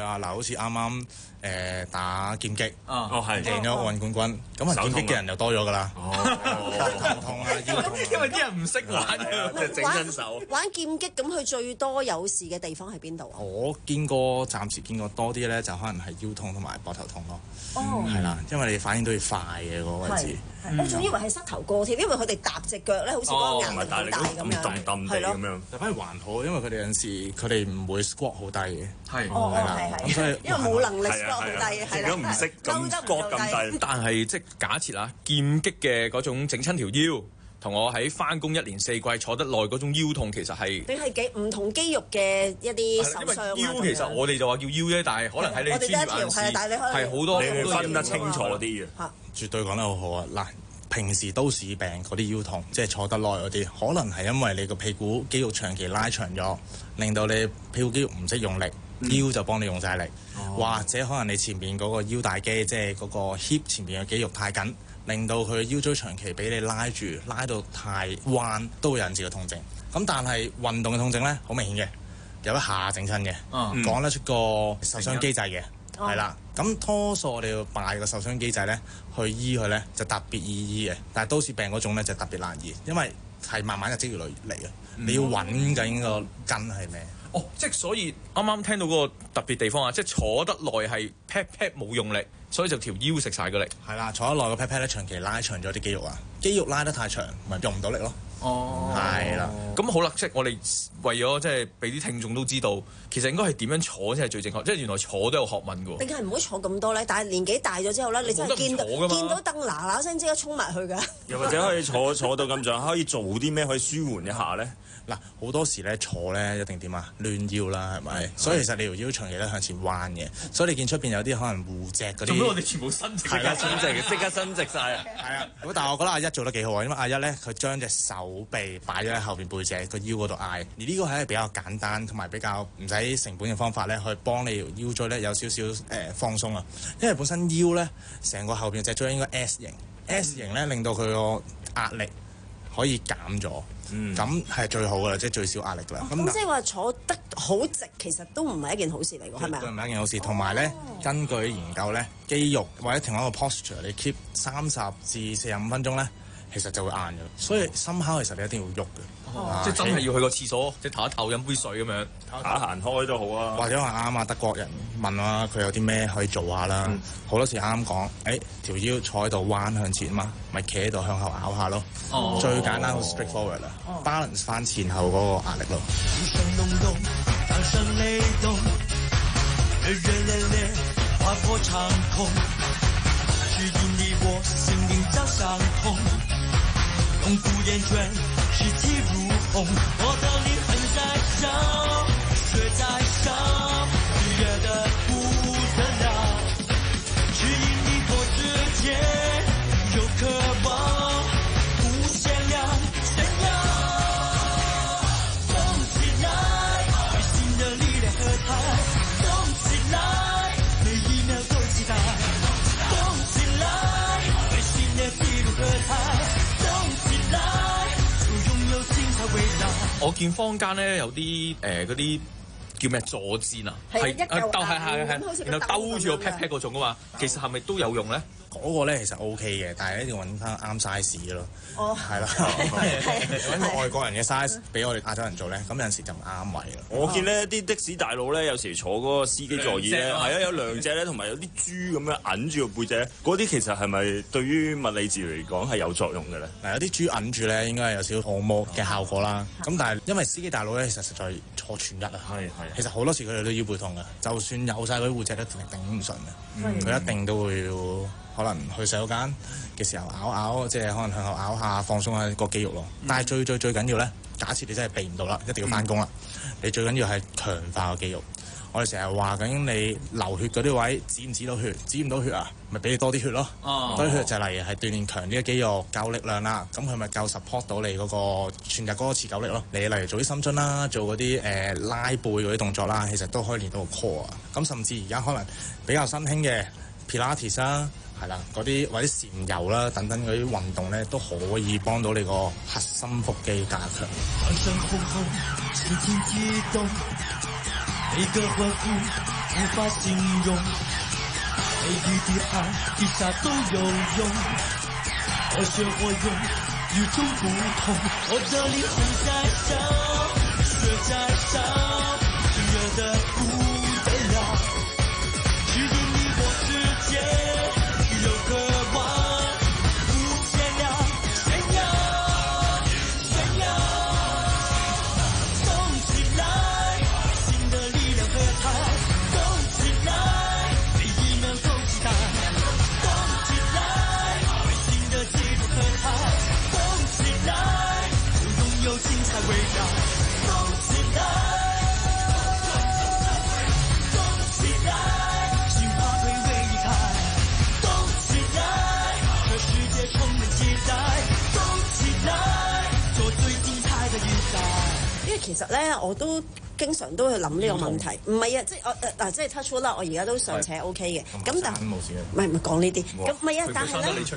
啊，嗱，好似啱啱誒打劍擊， 哦係贏咗奧運冠軍，咁啊劍擊嘅人又多咗㗎啦。頭痛啊，腰痛。 因為啲人唔識玩， 即係整親手。 玩劍擊咁，佢最多有事嘅地方係邊度啊？ 我見過，暫時見過多啲咧，就可能係腰痛同埋膊頭痛咯。 哦， 係啦，因為你反應都要快嘅嗰個位置。 我仲以為係膝頭哥添，因為佢哋踏隻腳咧，好似嗰個壓力好大咁樣。 係咯，咁樣。 但反而還好，因為佢哋有陣時佢哋唔會 squat 好低嘅。 係， 哦係係。 咁所以因為冇能力 squat 好低，係啦。 如果唔識咁 squat 咁低， 但係即係假設啦，劍擊嘅嗰種整親條腰，同我喺翻工一年四季坐得耐嗰種腰痛，其實係定係幾唔同肌肉嘅一啲受傷啊？ 腰其實我哋就話叫腰啫，但係可能喺你專業人士係好多， 你會分得清楚啲嘅。 嚇， 絕對講得好好啊！嗱，平時都市病嗰啲腰痛，即係坐得耐嗰啲，可能係因為你個屁股肌肉長期拉長咗，令到你屁股肌肉唔識用力，腰就幫你用晒力，嗯、或者可能你前面嗰個腰大肌，即係嗰個 hip 前面嘅肌肉太緊，令到佢腰椎長期俾你拉住，拉到太彎，都會有引致嘅痛症。咁但係運動嘅痛症咧，好明顯嘅，有一下整親嘅，嗯、講得出個受傷機制嘅，係啦、嗯。咁多數我哋要拜個受傷機制咧，去醫佢咧就特別易醫嘅。但係都市病嗰種咧就特別難醫，因為係慢慢嘅積累嚟嘅，嗯、你要揾緊個根係咩？ 哦，即係所以啱啱聽到嗰個特別地方啊，即係坐得耐係 pat pat 冇用力，所以就條腰食晒個力。 係啦，坐得耐個 pat pat 咧長期拉長咗啲肌肉啊，肌肉拉得太長，咪用唔到力咯。 哦， 係啦。 咁好啦，即係我哋為咗即係俾啲聽眾都知道，其實應該係點樣坐先係最正確，即係原來坐都有學問㗎喎。 定係唔好坐咁多咧？但係年紀大咗之後咧，你真係見到見到凳嗱嗱聲即刻衝埋去㗎。 又或者可以坐坐到咁上下，可以做啲咩可以舒緩一下咧？ 嗱，好多時咧坐咧一定點啊？攣腰啦，係咪？所以其實你條腰長期咧向前彎嘅，所以你見出邊有啲可能護脊嗰啲。 做咩我哋全部伸直？ 係啦，伸直，即刻伸直晒啊！ 係啊，咁但係我覺得阿一做得幾好啊，因為阿一咧佢將隻手臂擺咗喺後邊背脊個腰嗰度挨，而呢個係比較簡單同埋比較唔使成本嘅方法咧，去幫你條腰椎咧有少少誒放鬆啊。因為本身腰咧成個後邊脊椎應該 S 型、嗯、，S 型咧令到佢個壓力可以減咗。咁係、嗯、最好噶啦，即係最少壓力噶啦。咁、 哦、即係話坐得好直，其實都唔係一件好事嚟㗎，係咪啊？ 都唔係一件好事。同埋咧，根據研究咧，肌肉或者同一個 posture，你 keep 三十至四十五分鐘咧，其實就會硬嘅。所以深烤其實你一定要喐嘅。 哦啊、即係真係要去個廁所，即係唞一唞飲杯水咁樣， 打行開都好啊。 或者話啱啊，德國人問啊，佢有啲咩可以做下啦？好、嗯、多時啱啱講，誒條腰坐喺度彎向前嘛，咪企喺度向後拗下咯。哦、最簡單好 straightforward 啦、哦、balance 翻前後嗰個壓力咯。 世氣如虹，我的靈魂在燒，血在燒，熾熱的不得了，只因你我之間有渴望，不想要想要，動起來，內心的力量和它，動起來，每一秒都期待，動起來，內心的疲憊和它，動起來。 我見坊間咧有啲誒嗰啲叫咩坐墊啊，係啊兜係係係，然後兜住個 pat pat 嗰種啊嘛，其實係咪都有用咧？ 嗰個咧其實 O K 嘅，但係一定要揾翻啱 size 嘅咯。哦，係啦，揾個外國人嘅 size 俾我哋亞洲人做咧，咁有陣時就唔啱位啦。 我見呢啲的士大佬咧，有時坐嗰個司機座椅咧，係啊有兩隻咧，同埋有啲豬咁樣揞住個背脊，嗰啲其實係咪對於物理治療嚟講係有作用嘅咧？ 嗱，有啲豬揞住咧，應該係有少少按摩嘅效果啦。咁但係因為司機大佬咧，其實實在坐全日啊，係係。其實好多時佢哋都腰背痛嘅，就算有晒嗰啲護脊都頂唔順嘅，佢一定都會。可能去洗手間嘅時候拗拗，即係可能向後拗下，放鬆下個肌肉咯。嗯、但係最最最緊要咧，假設你真係避唔到啦，一定要翻工啦，嗯、你最緊要係強化個肌肉。我哋成日話緊你流血嗰啲位止唔止到血？止唔到血啊，咪俾你多啲血咯。哦、多啲血就係例如係鍛鍊強啲嘅肌肉，夠力量啦。咁佢咪夠 support 到你嗰個全日嗰個持久力咯。你例如做啲深蹲啦，做嗰啲誒拉背嗰啲動作啦，其實都可以練到個 core 啊。咁甚至而家可能比較新興嘅 Pilates 啦。係啦，嗰啲或者禪柔啦等等嗰啲運動咧，都可以幫到你個核心腹肌加強。 無法形容，每一滴汗一下都有用，我學會用與眾不同，我的靈魂在燒，血在燒，熱得不得了，指引你我之間有渴望，無限量炫耀炫耀，動起來，新的力量和它，動起來，每一秒都期待，動起來，新的記錄和它，動起來，擁有精彩圍繞，動起來，動起來，進化會為你開，動起來，這世界充滿期待，動起來，做最精彩的預賽。 因為其實咧，我都經常都去諗呢個問題。唔係啊，即係我誒嗱，即係 touch wood 啦，我而家都尚且 OK 嘅。咁但係唔係唔係講呢啲。咁唔係啊，但係咧，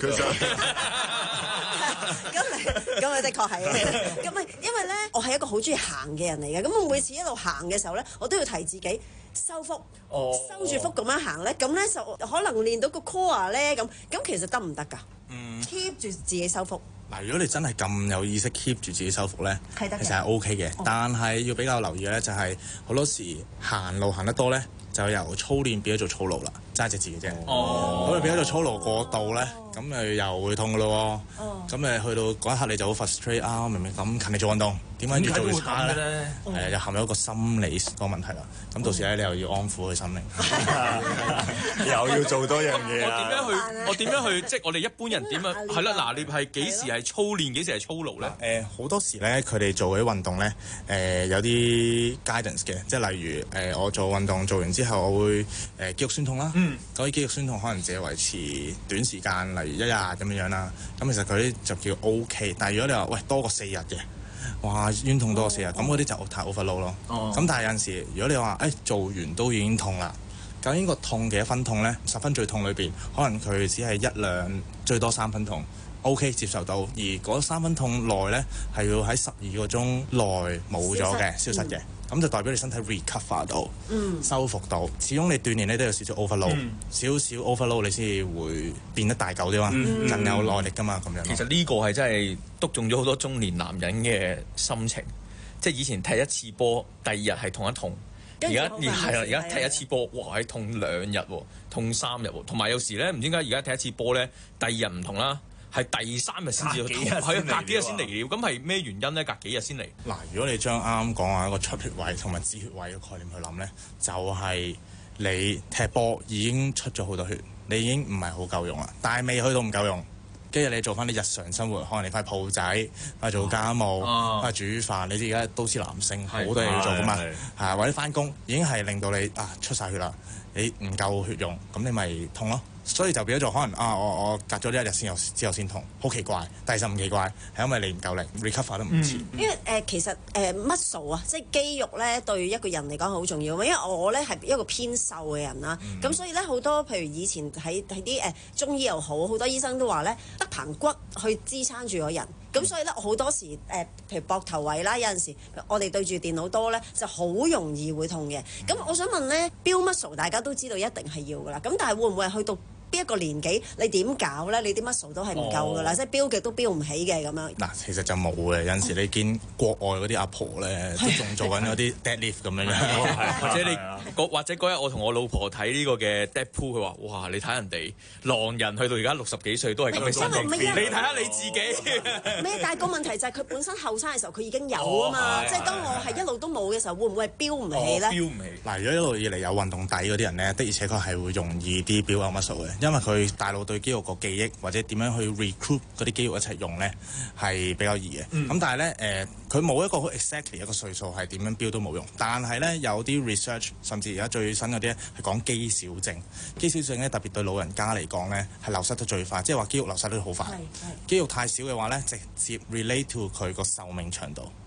咁咪咁咪的確係嘅。咁咪因為咧，我係一個好中意行嘅人嚟嘅。咁我每次一路行嘅時候咧，我都要提自己收腹，收住腹咁樣行咧，咁咧就可能練到個 core 咧，咁咁其實得唔得㗎？嗯，keep 住自己收腹。 嗱，如果你真係咁有意識 keep 住自己收腹咧，其實係 O K 嘅。哦、但係要比較留意嘅咧，就係好多時行路行得多咧，就由操練變咗做操勞啦，齋隻字嘅啫。哦，咁你變咗做操勞過度咧，咁誒又會痛噶咯喎。哦，咁誒去到嗰一刻你就好 frustrate 啊！明明咁勤力做運動，點解越做越差咧？誒、呃，又陷入一個心理個問題啦。咁到時咧，你又要安撫佢心靈，又要做多樣嘢我點樣去？我點樣去？即係我哋一般人點樣？係啦，嗱，你係幾時係操練，幾時係操勞咧？ 誒，好多時咧，佢哋做嗰啲運動咧，誒、呃、有啲 guidance 嘅，即係例如誒、呃，我做運動做完之後，我會誒、呃、肌肉酸痛啦。嗯。嗰啲肌肉酸痛可能只係維持短時間，例如一日咁樣樣啦。咁其實佢啲就叫 O K。但係如果你話喂多過四日嘅，哇冤痛多過四日，咁嗰啲就太 overload 咯。哦。咁但係有陣時，如果你話誒、哎、做完都已經痛啦，究竟個痛幾多分痛咧？十分最痛裏邊，可能佢只係一兩，最多三分痛。O.K. 接受到，而嗰三分痛內咧係要喺十二個鐘內冇咗嘅，消失嘅，咁、嗯、就代表你身體 recover 到，嗯、修復到。始終你鍛鍊咧都有少少 overload，嗯、少少 overload 你先至會變得大嚿啲嘛，嗯、更有耐力噶嘛咁樣。 其實呢個係真係篤中咗好多中年男人嘅心情，即係以前踢一次波，第二日係痛一痛。而家而係啦，而家踢一次波，哇！係痛兩日喎，痛三日喎，同埋有時咧唔知點解而家踢一次波咧，第二日唔同啦。係第三日先至痛，係啊，隔幾日先嚟了。咁係咩原因咧？隔幾日先嚟？ 嗱，如果你將啱啱講話一個出血位同埋止血位嘅概念去諗咧，就係、是、你踢波已經出咗好多血，你已經唔係好夠用啦，但係未去到唔夠用。跟住你做翻啲日常生活，可能你翻去鋪仔，翻去做家務，翻去煮飯。你知而家都市男性好多嘢要做噶嘛，係或者翻工已經係令到你啊出晒血啦，你唔夠血用，咁你咪痛咯。所以就變咗做可能啊，我我隔咗呢一日先有之後先痛，好奇怪，但係就唔奇怪，係因為你唔夠力 recover 得唔遲。 嗯、因為誒、呃、其實誒、呃、muscle 啊，即係肌肉咧對一個人嚟講好重要。因為我咧係一個偏瘦嘅人啦，咁、嗯、所以咧好多譬如以前喺喺啲誒中醫又好，好多醫生都話咧得棚骨去支撐住個人。咁所以咧好多時誒、呃，譬如膊頭位啦，有陣時我哋對住電腦多咧，就好容易會痛嘅。咁、嗯、我想問咧，build muscle 大家都知道一定係要噶啦。咁但係會唔會係去到邊一個年紀，你點搞咧？你啲 muscle 都係唔夠噶啦，哦、即係標極都標唔起嘅咁樣。嗱， 其實就冇嘅。有陣時你見國外嗰啲阿婆咧，都仲做緊嗰啲 deadlift 咁樣樣。 或者你或者嗰日我同我老婆睇呢個嘅 Deadpool，佢話：哇！你睇人哋狼人去到而家六十幾歲都係咁嘅身形，你睇下你自己。 咩？但係個問題就係佢本身後生嘅時候，佢已經有啊嘛。哦、即係當我係一路都冇嘅時候，會唔會係標唔起咧？ 標唔起。 嗱，如果一路以嚟有運動底嗰啲人咧，的而且確係會容易啲 build up muscle嘅。因為佢大腦對肌肉個記憶或者點樣去 recruit 嗰啲肌肉一齊用咧，係比較易嘅。咁、嗯、但係咧誒，佢、呃、冇一個好 exactly 一個歲數係點樣 build 都冇用。但係咧有啲 research，甚至而家最新嗰啲係講肌少症。肌少症咧特別對老人家嚟講咧係流失得最快，即係話肌肉流失得好快。肌肉太少嘅話咧，直接 relate to 佢個壽命長度。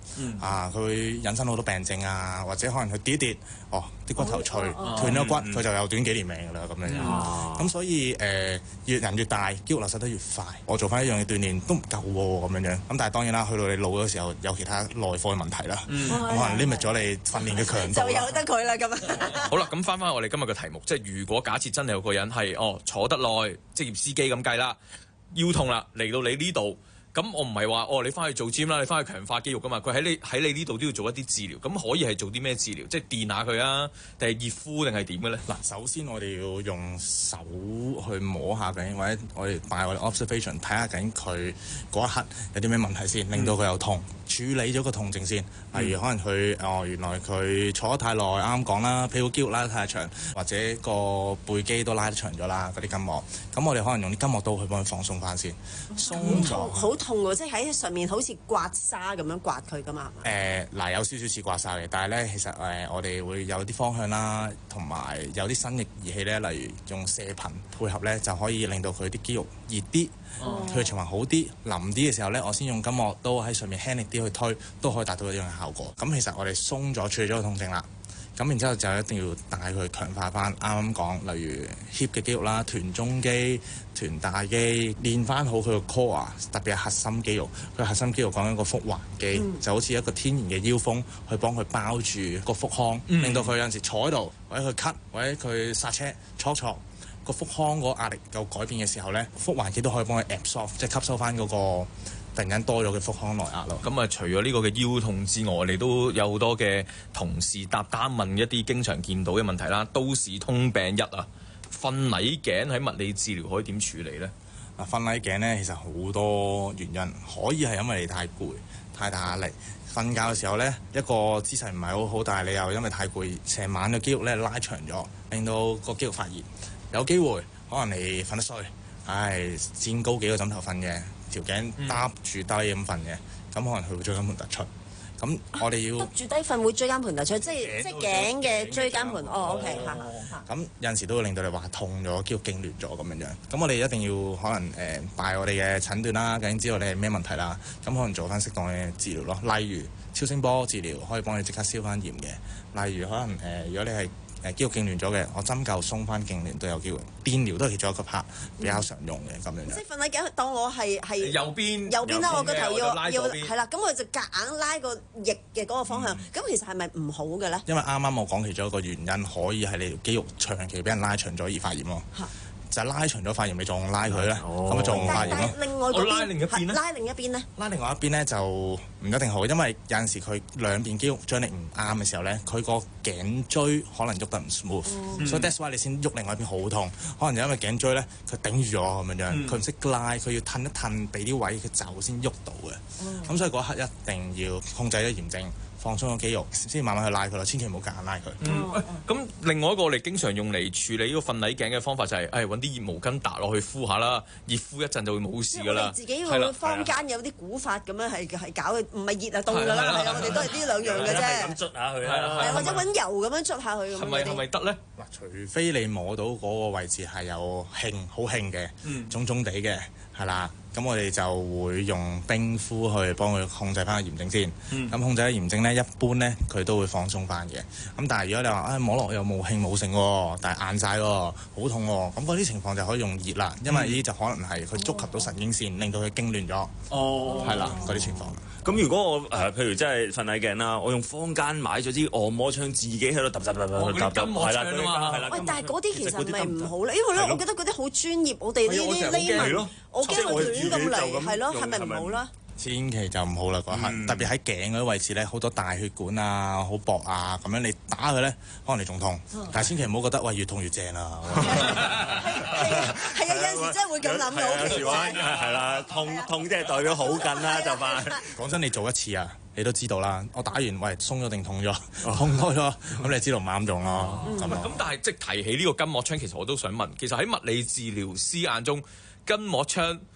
嗯、啊，佢會引申好多病症啊，或者可能佢跌一跌，哦，啲骨頭脆，哦、斷咗骨，佢、嗯、就有短幾年命㗎啦咁樣。咁、嗯、所以誒、呃，越人越大，肌肉流失得越快。我做翻一樣嘅鍛鍊都唔夠喎咁樣樣。咁但係當然啦，去到你老嘅時候，有其他內科嘅問題啦，嗯、可能 limit 咗你訓練嘅強度就由得佢啦咁啊。 好啦，咁翻翻我哋今日嘅題目，即係如果假設真係有個人係哦坐得耐，職業司機咁計啦，腰痛啦，嚟到你呢度。咁我唔係話哦，你翻去做 gym 啦，你翻去強化肌肉噶嘛？佢喺你喺你呢度都要做一啲治療，咁可以係做啲咩治療？即係電下佢啊，定係熱敷定係點嘅咧？ 嗱，首先我哋要用手去摸下緊，或者我哋擺我哋 observation 睇下緊佢嗰一刻有啲咩問題先，令到佢有痛，嗯、處理咗個痛症先。例如可能佢哦，原來佢坐得太耐，啱啱講啦，屁股肌肉拉得太長，或者個背肌都拉得長咗啦，嗰啲筋膜。咁我哋可能用啲筋膜刀去幫佢放鬆翻先，鬆咗。 好痛喎！即係喺上面好似刮痧咁樣刮佢噶嘛？ 誒嗱、呃，有少少似刮痧嘅，但係咧，其實誒、呃、我哋會有啲方向啦，同埋有啲新嘅儀器咧，例如用射頻配合咧，就可以令到佢啲肌肉熱啲，佢嘅循環好啲，腍啲嘅時候咧，我先用筋膜刀喺上面輕力啲去推，都可以達到一樣嘅效果。咁其實我哋鬆咗處理咗個痛症啦。咁然之後就一定要帶佢強化翻，啱啱講，例如 hip 嘅肌肉啦、臀中肌、臀大肌，練翻好佢個 core，特別係核心肌肉。佢核心肌肉講緊個腹橫肌，嗯、就好似一個天然嘅腰封，去幫佢包住個腹腔，嗯、令到佢有陣時坐喺度，或者佢咳，或者佢剎車，挫挫個腹腔嗰個壓力有改變嘅時候咧，腹橫肌都可以幫佢 absorb，即係吸收翻嗰個突然間多咗嘅腹腔內壓咯。 咁啊，除咗呢個嘅腰痛之外，我哋都有好多嘅同事答單問一啲經常見到嘅問題啦。都市通病一啊，瞓捩頸喺物理治療可以點處理咧？ 嗱，瞓捩頸咧其實好多原因，可以係因為你太攰、太大壓力。瞓覺嘅時候咧，一個姿勢唔係好好，但係你又因為太攰，成晚嘅肌肉咧拉長咗，令到個肌肉發熱。有機會可能你瞓得衰，唉，墊高幾個枕頭瞓嘅。條頸搭住低咁瞓嘅，咁、嗯、可能佢會椎間盤突出。咁我哋要搭住低瞓會椎間盤突出，即係即係頸嘅椎間盤。哦 ，OK 嚇嚇。 咁有陣時都會令到你話痛咗，肌肉痙攣咗咁樣樣。咁我哋一定要可能誒拜、呃、我哋嘅診斷啦，究竟知道你係咩問題啦。咁可能做翻適當嘅治療咯，例如超聲波治療可以幫你即刻消翻炎嘅。例如可能誒、呃，如果你係誒肌肉痙攣咗嘅，我針灸鬆翻痙攣都有機會。電療都係其中一個 part 比較常用嘅咁樣樣。 即係瞓捩頸，當我係係右邊右邊啦，我個頭要要係啦，咁我就夾硬拉個翼嘅嗰個方向。咁、嗯、其實係咪唔好嘅咧？ 因為啱啱我講其中一個原因，可以係你條肌肉長期俾人拉長咗而發炎咯。就係拉長咗發炎，咪仲拉佢咧，咁咪仲發炎咯。 另外嗰邊拉另一邊咧， 拉另一邊咧， 拉另外一邊咧就唔一定好，因為有陣時佢兩邊肌肉張力唔啱嘅時候咧，佢個頸椎可能喐得唔 smooth，嗯、所以 that's why 你先喐另外一邊好痛。可能就因為頸椎咧佢頂住咗咁樣樣，佢唔識拉，佢要褪一褪，俾啲位佢就先喐到嘅。咁、嗯、所以嗰刻一定要控制咗炎症。放鬆個肌肉，先慢慢去拉佢咯，千祈唔好夾硬拉佢。 嗯，咁、嗯、另外一個我哋經常用嚟處理呢個瞓捩頸嘅方法就係，誒揾啲熱毛巾搭落去敷下啦，熱敷一陣就會冇事噶啦。 自己會坊間有啲古法咁樣係係搞嘅，唔係熱啊凍噶啦，係啊，我哋都係呢兩樣嘅啫。 咁捽下佢係或者揾油咁樣捽下佢。 係咪係咪得咧？ 嗱，除非你摸到嗰個位置係有興好興嘅，嗯、腫腫地嘅，係啦。咁我哋就會用冰敷去幫佢控制翻個炎症先。咁、嗯、控制咗炎症咧，一般咧佢都會放鬆翻嘅。咁但係如果你話，唉、哎、摸落又冇興冇性喎，但係硬晒喎，好痛喎，咁嗰啲情況就可以用熱啦，因為呢啲就可能係佢觸及到神經線，令到佢痙攣咗。哦，係啦，嗰啲情況。 咁如果我誒、呃，譬如真係瞓捩頸啦，我用坊間買咗支按摩槍，自己喺度揼揼揼揼揼揼，係啦，係啦。 喂，但係嗰啲其實唔係唔好咧，因為咧，我覺得嗰啲好專業，我哋呢啲 layman，我驚佢亂咁嚟，係咯，係咪唔好啦？ 千祈就唔好啦嗰刻，嗯、特別喺頸嗰啲位置咧，好多大血管啊，好薄啊，咁樣你打佢咧，可能你仲痛。嗯、但係千祈唔好覺得喂越痛越正啊！ 係啊，係啊，有陣時真係會咁諗嘅，好奇怪。 係啦，痛痛即係代表好緊啦，就快。 講真，你做一次啊，你都知道啦。我打完喂鬆咗定痛咗？痛多咗，咁你知道唔啱用咯。咁咁但係即係提起呢個筋膜槍，其實我都想問，其實喺物理治療師眼中，筋膜槍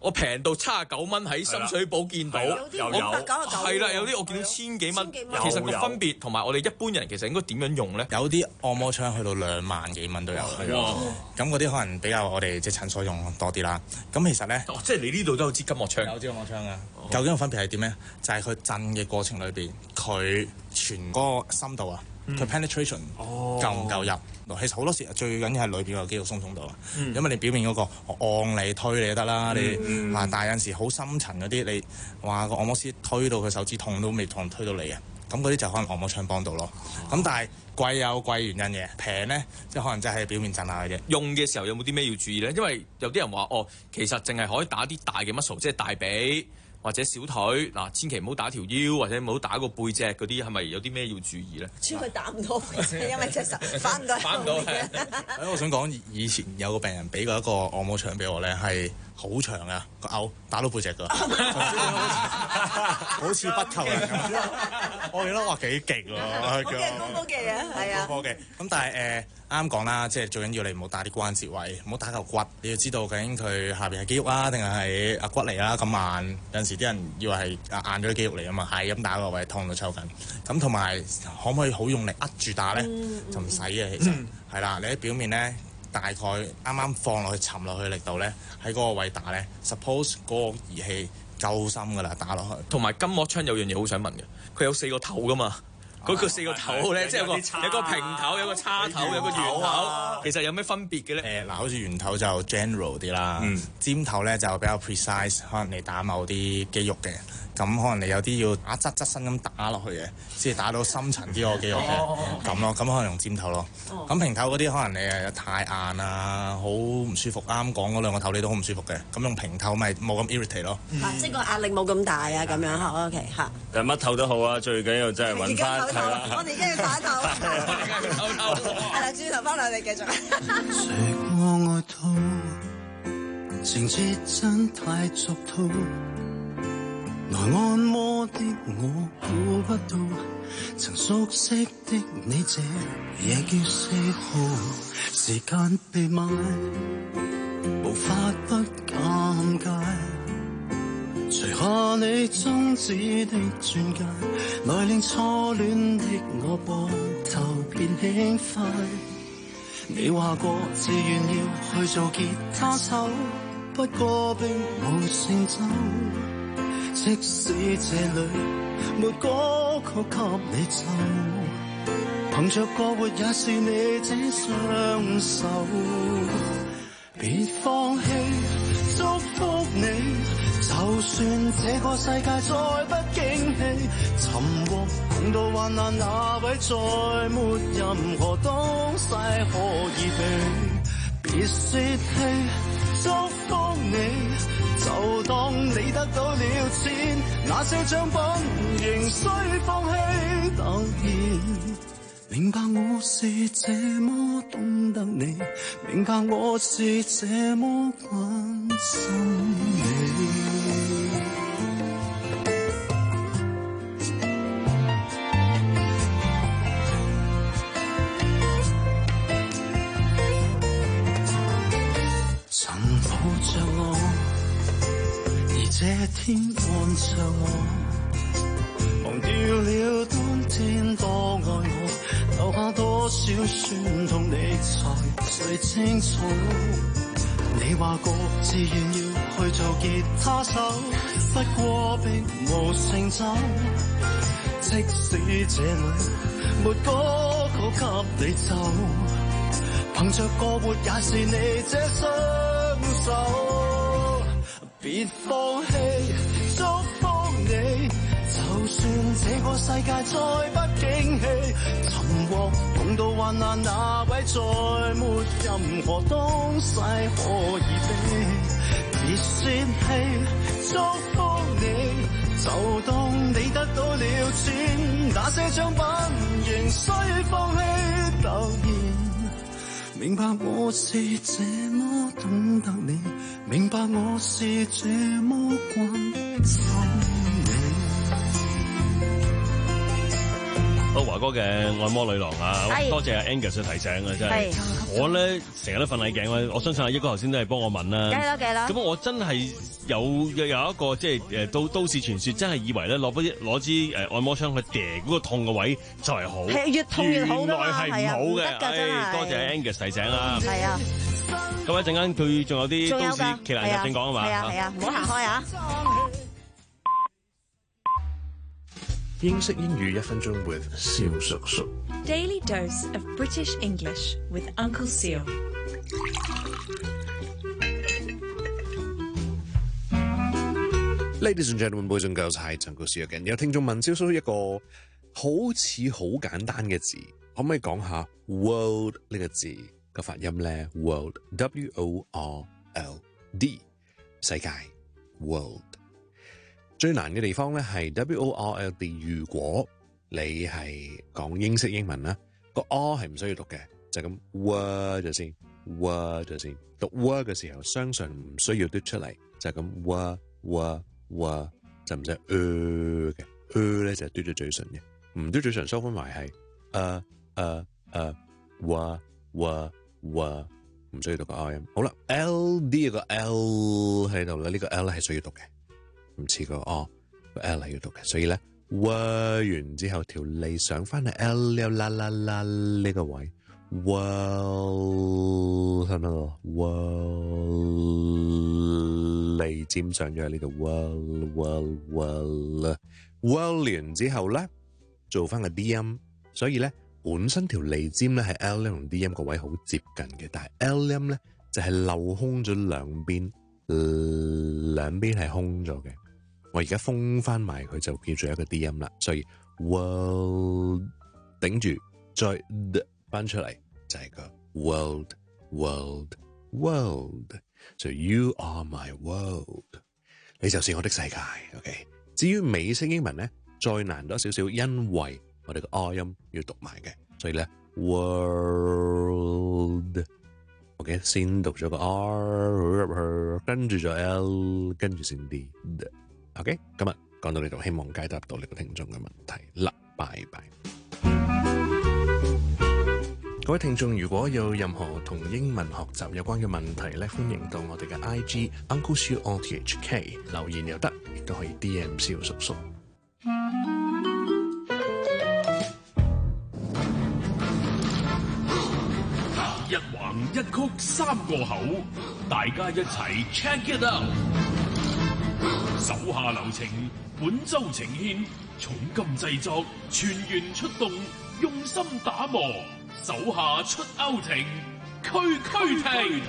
我平到七十九蚊喺深水埗見到， 有啲五百九十九， 係啦，有啲我見到千幾蚊。其實個分別同埋我哋一般人其實應該點樣用咧？ 有啲按摩槍去到兩萬幾蚊都有。 哇！ 咁嗰啲可能比較我哋即係診所用多啲啦。咁其實咧， 哦，即係你呢度都有支筋膜槍， 有支筋膜槍啊。究竟個分別係點咧？就係佢震嘅過程裏邊，佢傳嗰個深度啊，佢 penetration 夠唔夠入？其實好多時最緊要係裏邊個肌肉鬆唔鬆到啊，因為你表面嗰個按你推你就得啦，你啊，但係有陣時好深層嗰啲，你話個按摩師推到佢手指痛都未痛推到你嘅，咁嗰啲就可能按摩槍幫到咯。咁但係貴有貴原因嘅，平咧即係可能真係表面震下嘅啫。 用嘅時候有冇啲咩要注意咧？因為有啲人話哦，其實淨係可以打啲大嘅 muscle，即係大髀或者小腿嗱，千祈唔好打條腰或者唔好打個背脊嗰啲，係咪有啲咩要注意咧？ 千佢打唔到背脊，因為隻手翻唔到。 翻唔到。 我想講以前有個病人俾過一個按摩槍俾我咧，係好長啊個勾打到背脊㗎，好似不扣人咁。我記得話幾勁喎， 好嘅，高科技啊，係啊。 高科技咁，但係誒啱講啦，即係最緊要你唔好打啲關節位，唔好打嚿骨。你要知道究竟佢下邊係肌肉啊，定係係啊骨嚟啊咁慢。有陣時啲人以為係硬咗啲肌肉嚟啊嘛，係咁打個位痛到抽筋。咁同埋可唔可以好用力扼住打咧？嗯、就唔使嘅，其實係啦、嗯。你喺表面咧，大概啱啱放落去沉落去力度咧，喺嗰個位打咧 ，suppose 嗰個儀器夠深噶啦，打落去。 同埋筋膜槍有樣嘢好想問嘅，佢有四個頭噶嘛？嗰個四個頭咧，即係有個有個平頭，有個叉頭，有個圓頭，其實有咩分別嘅咧？ 誒嗱，好似圓頭就 general 啲啦，尖頭咧就比較 precise，可能你打某啲肌肉嘅，咁可能你有啲要打側側身咁打落去嘅，先係打到深層啲個肌肉嘅，咁咯，咁可能用尖頭咯。咁平頭嗰啲可能你誒太硬啊，好唔舒服。啱講嗰兩個頭你都好唔舒服嘅，咁用平頭咪冇咁 irritate 咯。 啊，即係個壓力冇咁大啊，咁樣嚇 OK 嚇。 誒乜頭都好啊，最緊要真係揾翻。 我哋而家要打頭，係啦，轉頭翻嚟我哋繼續。 誰我愛到情節真太俗套，來按摩的我估不到，曾熟悉的你這也叫嗜好，時間被買，無法不尷尬。除下你宗旨的鑽戒，來令初戀的我膊頭變輕快。你話過自願要去做吉他手，不過並無成就。即使這裏沒歌曲給你奏，憑着過活也是你這雙手。別放棄，祝福你。就算這個世界再不驚喜，沉獲碰到患難那位再沒任何東西可以比。別泄氣，祝福你，就當你得到了錢，那些獎品仍需放棄。突然明白我是這麼懂得你，明白我是這麼關心你。曾抱着我，而這天看着我，忘掉了當天多愛我，留下多少酸痛你才最清楚。你話過自願要去做吉他手，不過並無成就。即使這裏沒歌曲給你奏，憑着過活也是你這雙手。別放棄，祝福你。就算這個世界再不驚喜，沉獲碰到患難那位再沒任何東西可以比。別泄氣，祝福你，就當你得到了錢，那些獎品仍需放棄。突然明白我是這麼懂得你，明白我是這麼關心你。 我華哥嘅按摩女郎啊，多謝阿 Angus 嘅提醒啊，真係。我咧成日都瞓捩頸啊，我相信阿益哥頭先都係幫我問啦。 梗係啦，梗係啦。 咁我真係有有有一個即係誒都都市傳說，真係以為咧攞支攞支誒按摩槍去嗲嗰個痛嘅位就係好， 係越痛越好㗎嘛， 原來係唔好嘅。唉，多謝 Angus 提醒啦。 係啊。 咁一陣間佢仲有啲都市奇難雜症講啊嘛。 係啊係啊，唔好行開啊！ 英式英語一分鐘 with 蕭叔叔。 Daily dose of British English with Uncle Seal。 Ladies and gentlemen, boys and girls, hi, Uncle Seal again。有聽眾問蕭叔一個好似好簡單嘅字，可唔可以講下 world 呢個字嘅發音咧 ？World, W O R L D， 世界 world。最難嘅地方咧係 W O R L D。如果你係講英式英文啦，個 R 係唔需要讀嘅，就咁 word 咗先 ，word 咗先。讀 word 嘅時候，相信唔需要嘟出嚟，就咁 word word word， 就唔使呃嘅，呃咧就係嘟咗嘴唇嘅，唔嘟嘴唇收翻埋係呃呃呃 word word word， 唔需要讀個 R 音。好啦 ，L D 有個 L 喺度啦，呢個 L 咧係需要讀嘅。唔似個哦個 L 係要讀嘅，所以咧 word 完之後條脷上翻嚟 L 又啦啦啦呢個位 world 係咪咯 world 脷尖上咗喺呢度 world world world world 完之後咧做翻個 D 音，所以咧本身條脷尖咧係 L 音同 D 音個位好接近嘅，但係 L 音咧就係漏空咗兩邊，兩邊係空咗嘅。我而家封翻埋佢就叫做一個 D 音啦，所以 world 頂住再翻出嚟就係個 world world world， so you are my world， 你就是我的世界。OK， 至於美式英文咧，再難多少少，因為我哋個 R 音要讀埋嘅，所以咧 world。OK， 先讀咗個 R 入去，跟住就 L， 跟住先 D。OK， 今日講到呢度，希望解答到你個聽眾嘅問題啦，拜拜。各位聽眾，如果有任何同英文學習有關嘅問題咧，歡迎到我哋嘅 I G Uncle Siu O T H K 留言又得，亦都可以 D M 蕭叔叔。 一橫一曲三個口，大家一齊 check it out。手下留情，本周呈獻，重金製作，全員出動，用心打磨，手下出歐庭，區區停。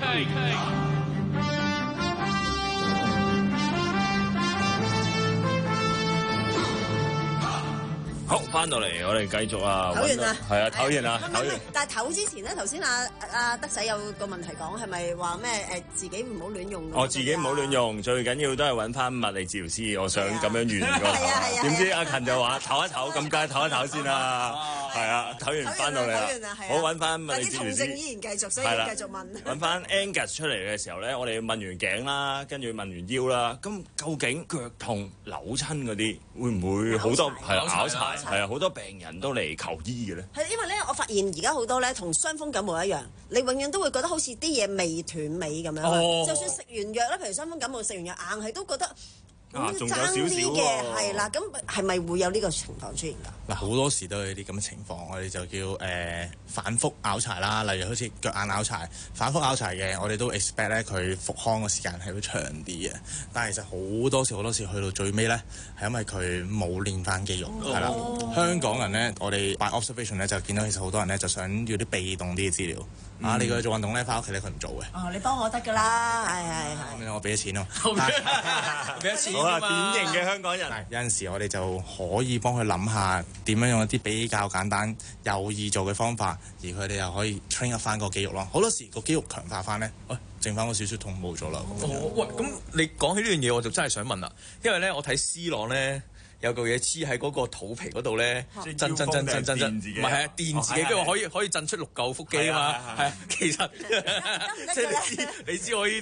好，翻到嚟我哋繼續啊！ 唞完啦， 係啊，唞完啦，唞完。 但係唞之前咧，頭先阿阿德仔有個問題講，係咪話咩誒自己唔好亂用？ 我自己唔好亂用，最緊要都係揾翻物理治療師。我想咁樣完個頭。點知阿勤就話唞一唞，咁梗係唞一唞先啦。係啊，唞完翻到嚟啦，好揾翻物理治療師。 但啲痛症依然繼續，所以要繼續問。 揾翻 Angus 出嚟嘅時候咧，我哋問完頸啦，跟住問完腰啦，咁究竟腳痛扭親嗰啲會唔會好多係啊拗柴？係啊，好多病人都嚟求醫嘅咧。 係因為咧，我發現而家好多咧同傷風感冒一樣，你永遠都會覺得好似啲嘢未斷尾咁樣。哦、就算食完藥咧，譬如傷風感冒食完藥，硬係都覺得啊，仲有少少嘅，係啦。咁係咪會有呢個情況出現㗎？ 嗱，好多時都有啲咁嘅情況，我哋就叫誒、呃、反覆拗柴啦。例如好似腳眼拗柴，反覆拗柴嘅，我哋都 expect 咧佢復康嘅時間係會長啲嘅。但係其實好多時好多時去到最尾咧，係因為佢冇練翻肌肉，係啦、哦。香港人咧，我哋 by observation 咧就見到其實好多人咧就想要啲被動啲嘅資料。嗯、啊，你叫佢做運動咧，翻屋企咧佢唔做嘅。 哦，你幫我得㗎啦，係係係。 我俾咗錢咯， 俾咗錢。好啦，典型嘅香港人。 有陣時我哋就可以幫佢諗下點樣用一啲比較簡單、有易做嘅方法，而佢哋又可以 train up 翻個肌肉咯。好多時個肌肉強化翻咧，喂、哎，剩翻嗰少少痛冇咗啦。 哦，喂，咁你講起呢樣嘢，我就真係想問啦，因為咧我睇 C 朗咧。有嚿嘢黐喺嗰個肚皮嗰度咧，震震震震震震，唔係係啊，電自己，跟住可以可以震出六嚿腹肌啊嘛，係啊，其實即係你知你知我呢啲比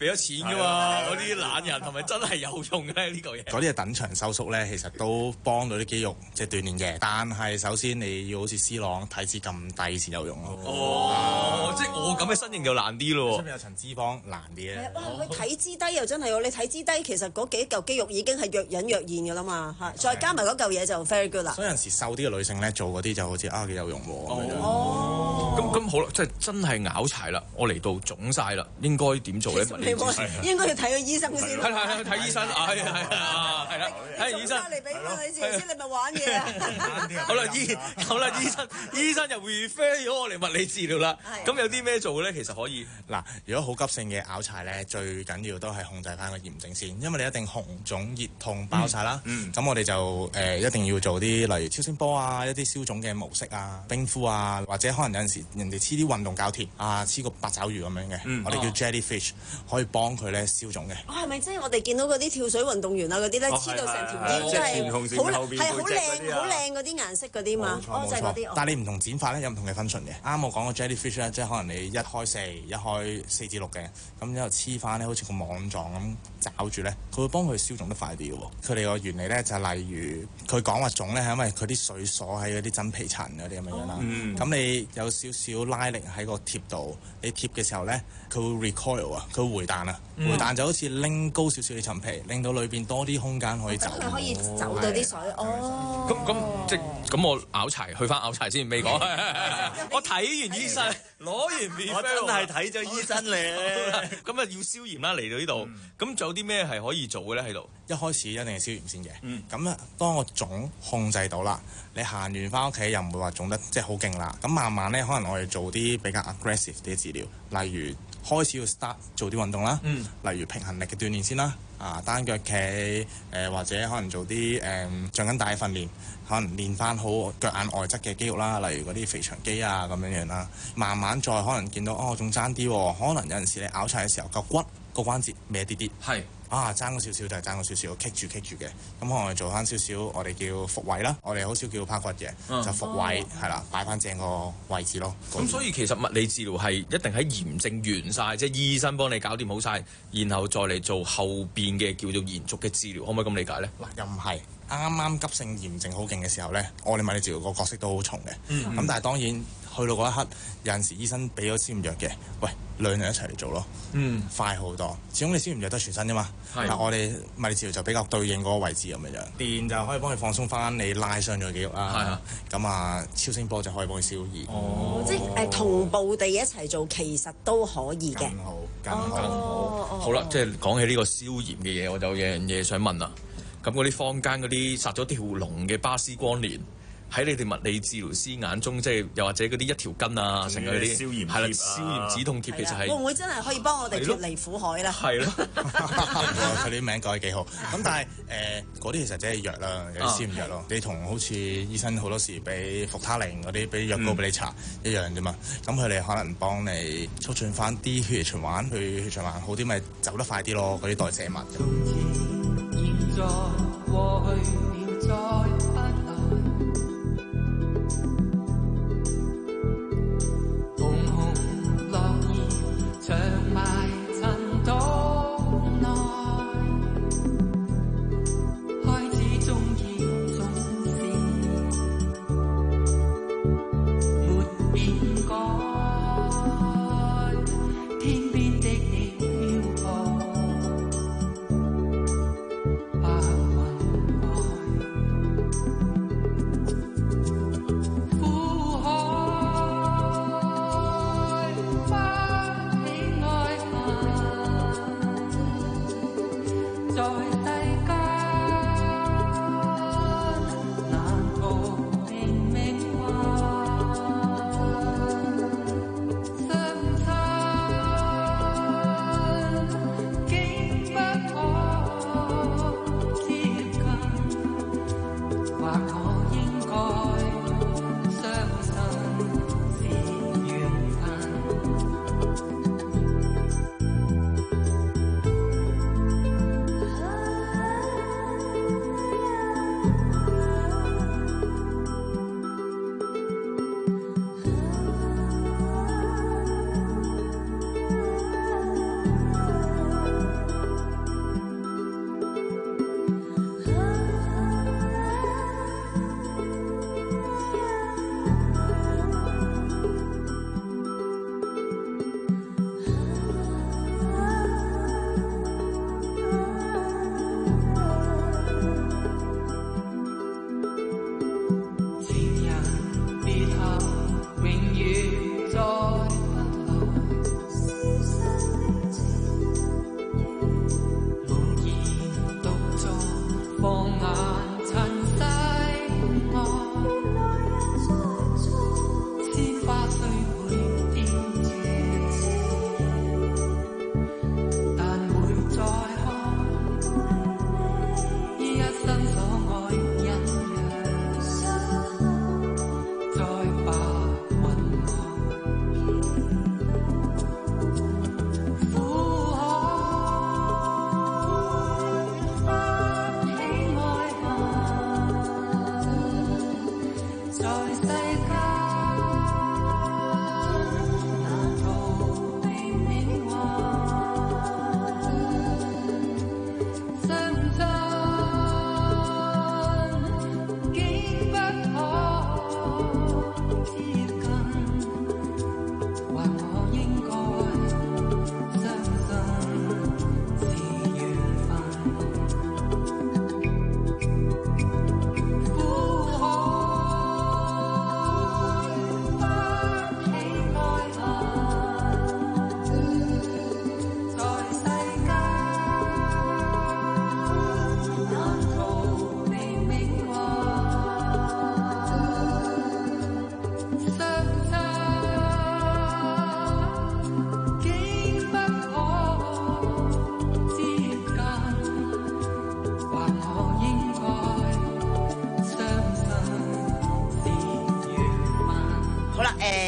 俾咗錢㗎嘛，嗰啲懶人係咪真係有用咧？呢個嘢嗰啲係等長收縮咧，其實都幫到啲肌肉即係鍛鍊嘅。但係首先你要好似 C 朗體脂咁低先有用咯。 哦，啊、即係我咁嘅身形就難啲咯。 出面有層脂肪難啲咧。 哇！佢體脂低又真係喎，你體脂低其實嗰幾嚿肌肉已經係若隱若現㗎啦嘛，嚇！再加埋嗰嚿嘢就 very good 啦。 所以有陣時瘦啲嘅女性咧做嗰啲就好似啊幾有用喎。 哦，咁咁好啦，即係真係拗柴啦，我嚟到腫晒啦，應該點做咧？ 應該要睇個醫生先。 係係係睇醫生，係係啊，係啦，睇完醫生。 嚟俾我你先，先你咪玩嘢啊！ 好啦，醫好啦，醫生醫生就 refer 咗我嚟物理治療啦。咁有啲咩做咧？其實可以嗱，如果好急性嘅拗柴咧，最緊要都係控制翻個炎症先，因為你一定紅腫熱痛爆晒啦。咁我哋就誒一定要做啲例如超聲波啊，一啲消腫嘅模式啊，冰敷啊，或者可能有陣時人哋黐啲運動膠貼啊，黐個八爪魚咁樣嘅，我哋叫 jellyfish，可以幫佢咧消腫嘅。 哦，係咪即係我哋見到嗰啲跳水運動員啊嗰啲咧，黐到成條腰真係好係好靚好靚嗰啲顏色嗰啲嘛？哦，就係嗰啲。 但係你唔同剪法咧，有唔同嘅 function 嘅。啱我講個 jellyfish 咧，即係可能你一開四，一開四至六嘅，咁之後黐翻咧，好似個網狀咁抓住咧，佢會幫佢消腫得快啲嘅喎。佢哋個原理咧就係例如佢講話腫咧，係因為佢啲水鎖喺嗰啲真皮層嗰啲咁樣樣啦。咁、哦、你有少少拉力喺個貼度，你貼嘅時候咧，佢會 recoil 啊，佢會回彈啊，嗯、回彈就好似拎高少少啲層皮，令到裏邊多啲空間可以走。 真係可以走到啲水哦。 咁咁即咁我拗柴去翻拗柴先，未講。我睇完醫生，攞完面， 我真係睇咗醫生咧。 咁啊要消炎啦，嚟到呢度。咁仲有啲咩係可以做嘅咧？喺度一開始一定係消炎先嘅。咁啊、嗯，當個腫控制到啦，你行完翻屋企又唔會話腫得即係好勁啦。咁慢慢咧，可能我哋做啲比較 aggressive 啲嘅治療，例如開始要 start 做啲運動啦，嗯、例如平衡力嘅鍛鍊先啦，啊單腳企，誒、呃、或者可能做啲誒橡筋帶嘅訓練，可能練翻好腳眼外側嘅肌肉啦，例如嗰啲肥腸肌啊咁樣樣啦。慢慢再可能見到哦，仲爭啲喎，可能有陣時你拗柴嘅時候個骨個關節歪啲啲，係啊爭咗少少就係爭咗少少，棘住棘住嘅。咁可能我哋做翻少少，我哋叫復位啦，我哋好少叫趴骨嘅，嗯、就復位係啦，擺翻正個位置咯。 咁所以其實物理治療係一定喺炎症完晒，即係醫生幫你搞掂好晒，然後再嚟做後邊嘅叫做延續嘅治療，可唔可以咁理解咧？ 嗱，又唔係。啱啱急性炎症好勁嘅時候咧，我哋物理治療個角色都好重嘅。咁、嗯、但係當然去到嗰一刻，有陣時醫生俾咗消炎藥嘅，喂兩樣一齊嚟做咯，嗯、快好多。始終你消炎藥都係全身啫嘛，但係我哋物理治療就比較對應嗰個位置咁樣樣。電就可以幫佢放鬆翻你拉傷咗嘅肌肉啦。咁啊，超聲波就可以幫佢消炎。 哦，即係誒同步地一齊做，其實都可以嘅。 更好，更好。哦哦、 好啦，即係講起呢個消炎嘅嘢，我就有樣嘢想問啊。咁嗰啲坊間嗰啲殺咗條龍嘅巴斯光年，喺你哋物理治療師眼中，即係又或者嗰啲一條筋啊，成嗰啲消炎貼係啦，消炎止痛貼其實係會唔會真係可以幫我哋脫離苦海咧？係咯， 佢啲名改得幾好。咁但係誒嗰啲其實即係藥啦，有啲消炎藥咯。你同好似醫生好多時俾伏他靈嗰啲，俾藥膏俾你搽、嗯、一樣啫嘛。咁佢哋可能幫你促進翻啲血液循環，去血循環好啲，咪走得快啲咯。嗰啲代謝物。 在過去了，再不來。紅紅落葉長埋塵土內，開始中意總是沒變改，天邊的你飄過。白雲外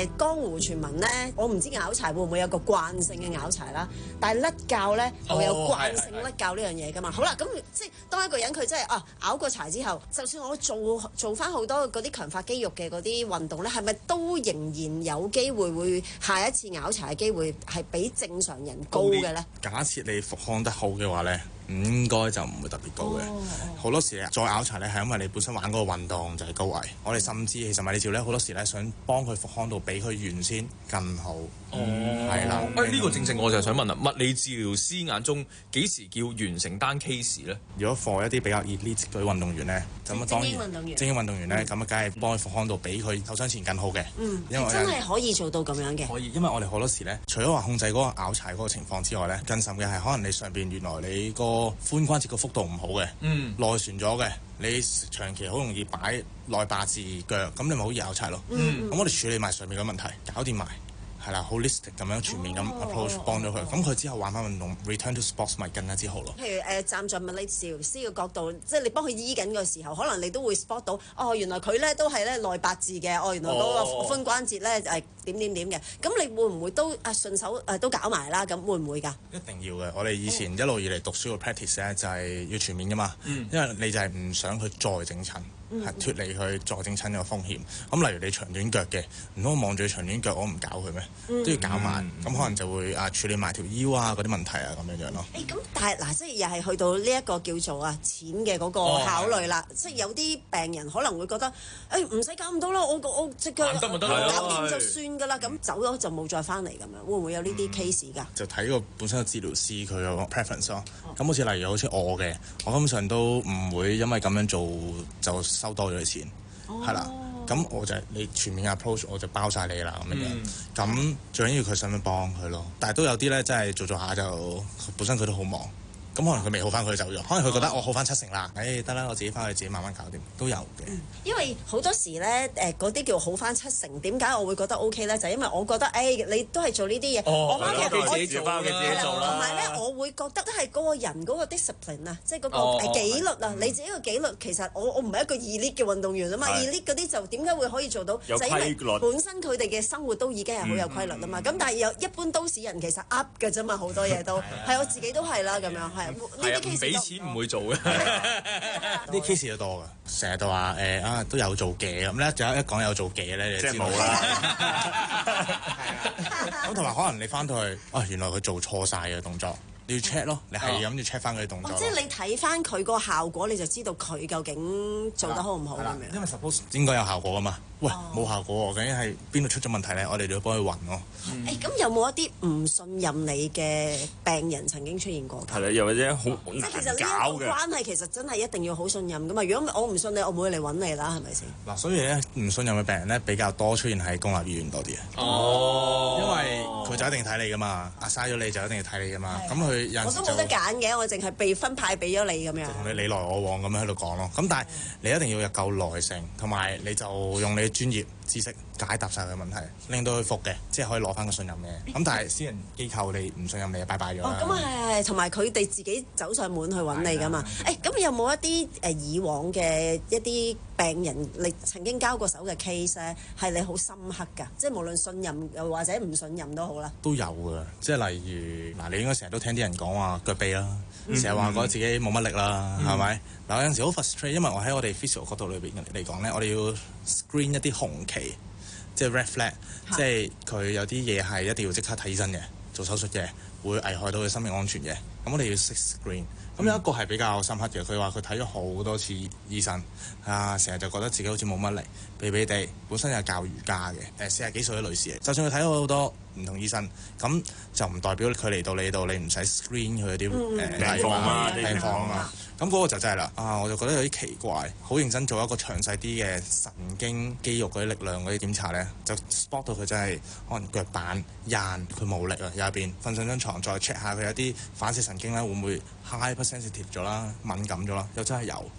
誒江湖傳聞咧，我唔知拗柴會唔會有個慣性嘅拗柴啦，但係甩臼咧係會有慣性甩臼呢樣嘢噶嘛。好啦，咁即係當一個人佢真係啊拗過柴之後，就算我做做翻好多嗰啲強化肌肉嘅嗰啲運動咧，係咪都仍然有機會會下一次拗柴嘅機會係比正常人高嘅咧？ 假設你復康得好嘅話咧，唔應該就唔會特別高嘅。好、oh. 多時再拗柴咧，係因為你本身玩嗰個運動就係高危。我哋甚至其實物理治療咧，好多時咧想幫佢復康到比佢原先更好。哦，係啦。 誒呢個正正我就係想問啦，物理治療師眼中幾時叫完成單 case 咧？ 如果 for 一啲比較 elite 嗰啲運動員咧，咁啊當然精英運動員，精英運動員咧，咁啊梗係幫佢復康到比佢受傷前更好嘅。 嗯， 因為真係可以做到咁樣嘅。 可以，因為我哋好多時咧，除咗話控制嗰個拗柴嗰個情況之外咧，更甚嘅係可能你上邊原來你個髖關節個幅度唔好嘅，嗯，內旋咗嘅，你長期好容易擺內八字腳，咁你咪好易拗柴咯。嗯，咁我哋處理埋上面嘅問題，搞掂埋。係啦 ，holistic 咁樣全面咁 approach 幫咗佢，咁佢之後玩翻運動 return to sports 咪更加之好咯。 譬如誒、呃、站在物理治療師嘅角度，即係你幫佢醫緊嘅時候，可能你都會 spot 到，哦原來佢咧都係咧內八字嘅，哦原來嗰個髖關節咧誒點點點嘅，咁你會唔會都啊順手誒、呃、都搞埋啦？咁會唔會㗎？ 一定要嘅，我哋以前一路以嚟讀書嘅 practice 咧就係要全面㗎嘛，嗯、因為你就係唔想佢再整親。係脱離佢再整親嘅風險。咁例如你長短腳嘅，唔通我望住佢長短腳，我唔搞佢咩？嗯、都要搞埋。咁、嗯、可能就會啊處理埋條腰啊嗰啲問題啊咁樣樣咯。 誒咁、欸，但係嗱，即係又係去到呢一個叫做啊錢嘅嗰個考慮啦。哦、即係有啲病人可能會覺得誒唔使搞咁多啦，我我隻腳搞掂就算㗎啦。咁、嗯、走咗就冇再翻嚟咁樣，會唔會有呢啲 case 㗎？ 就睇個本身嘅治療師佢個 preference 咯。咁、哦、好似例如好似我嘅，我根本上都唔會因為咁樣做就收多咗啲錢，係啦、oh.，咁我就你全面 approach 我就包晒你啦咁樣，咁、mm. 最緊要佢想唔想幫佢咯，但係都有啲咧真係做做下就本身佢都好忙。咁可能佢未好翻，佢走咗。可能佢覺得我好翻七成啦，誒得啦，我自己翻去自己慢慢搞掂，都有嘅、嗯。因為好多時咧，誒嗰啲叫好翻七成，點解我會覺得 O K 咧？就係、因為我覺得，誒、哎、你都係做呢啲嘢， 哦、 我翻去我自己做啦， 同埋咧，我會覺得都係嗰個人嗰個 discipline 啊，即係嗰個誒紀律啊。哦、你自己個紀律其實我我唔係一個 elite 嘅運動員啊嘛 elite 嗰啲就點解會可以做到？就因為本身佢哋嘅生活都已經係好有規律啊嘛。咁、嗯、但係有一般都市人其實 up 嘅啫嘛，好多嘢都係我自己都係啦，咁樣係呢啲 case。 俾錢唔會做嘅， 啲 case 都多㗎，成日都話誒啊都有做嘅咁咧，就一講有做嘅咧，你就知冇啦。咁同埋可能你翻到去啊，原來佢做錯晒嘅動作。你要 check 咯，你係咁要 check 翻佢啲動作、哦。即係你睇翻佢個效果，你就知道佢究竟做得好唔好咁樣。因為 suppose 應該有效果噶嘛。喂，冇、哦、效果喎，究竟係邊度出咗問題咧？我哋就要幫佢揾咯。誒、嗯，咁、欸、有冇一啲唔信任你嘅病人曾經出現過？ 係啦，又或者好即係其實呢一個關係其實真係一定要好信任噶嘛。如果我唔信你，我唔會嚟揾你啦，係咪先？嗱，所以咧唔信任嘅病人咧比較多出現喺公立醫院多啲啊。哦，因為佢就一定睇你噶嘛，啊嘥咗你就一定要睇你噶嘛。咁佢我都冇得揀嘅，我淨係被分派俾咗你咁樣。同你你來我往咁樣喺度講咯。咁但係你一定要有夠耐性，同埋你就用你專業知識解答晒佢問題，令到佢服嘅，即係可以攞翻個信任嘅。咁但係私人機構你唔信任你就拜拜咗啦。哦，咁啊係係，同埋佢哋自己走上門去揾你噶嘛。誒，咁有冇一啲誒以往嘅一啲病人你曾經交過手嘅 case 咧，係你好深刻㗎？即係無論信任又或者唔信任都好啦。都有㗎，即係例如嗱，你應該成日都聽啲人講話腳臂啦，成日話覺得自己冇乜力啦，係咪、嗯？嗱，有陣時好 frustrate，因為我喺我哋 physio 角度裏邊嚟講咧，我哋要 screen 一啲紅旗，即係 red flag，即係佢有啲嘢係一定要即刻睇醫生嘅，做手術嘅，會危害到佢生命安全嘅。咁我哋要識 screen。咁有一個係比較深刻嘅，佢話佢睇咗好多次醫生，啊，成日就覺得自己好似冇乜力，痹痹地，本身係教瑜伽嘅，誒四十幾歲嘅女士，就算佢睇咗好多唔同醫生，咁就唔代表佢嚟到你度，你唔使 screen 佢啲誒病況啊、病況啊嘛。咁嗰個就真係啦，啊，我就覺得有啲奇怪，好認真做一個詳細啲嘅神經肌肉嗰啲力量嗰啲檢查咧，就 spot 到佢真係可能腳板硬，佢冇力啊，入邊瞓上張床再 check 下佢有啲反射神經咧會唔會 hypersensitive 咗啦，敏感咗啦，又真係有。咁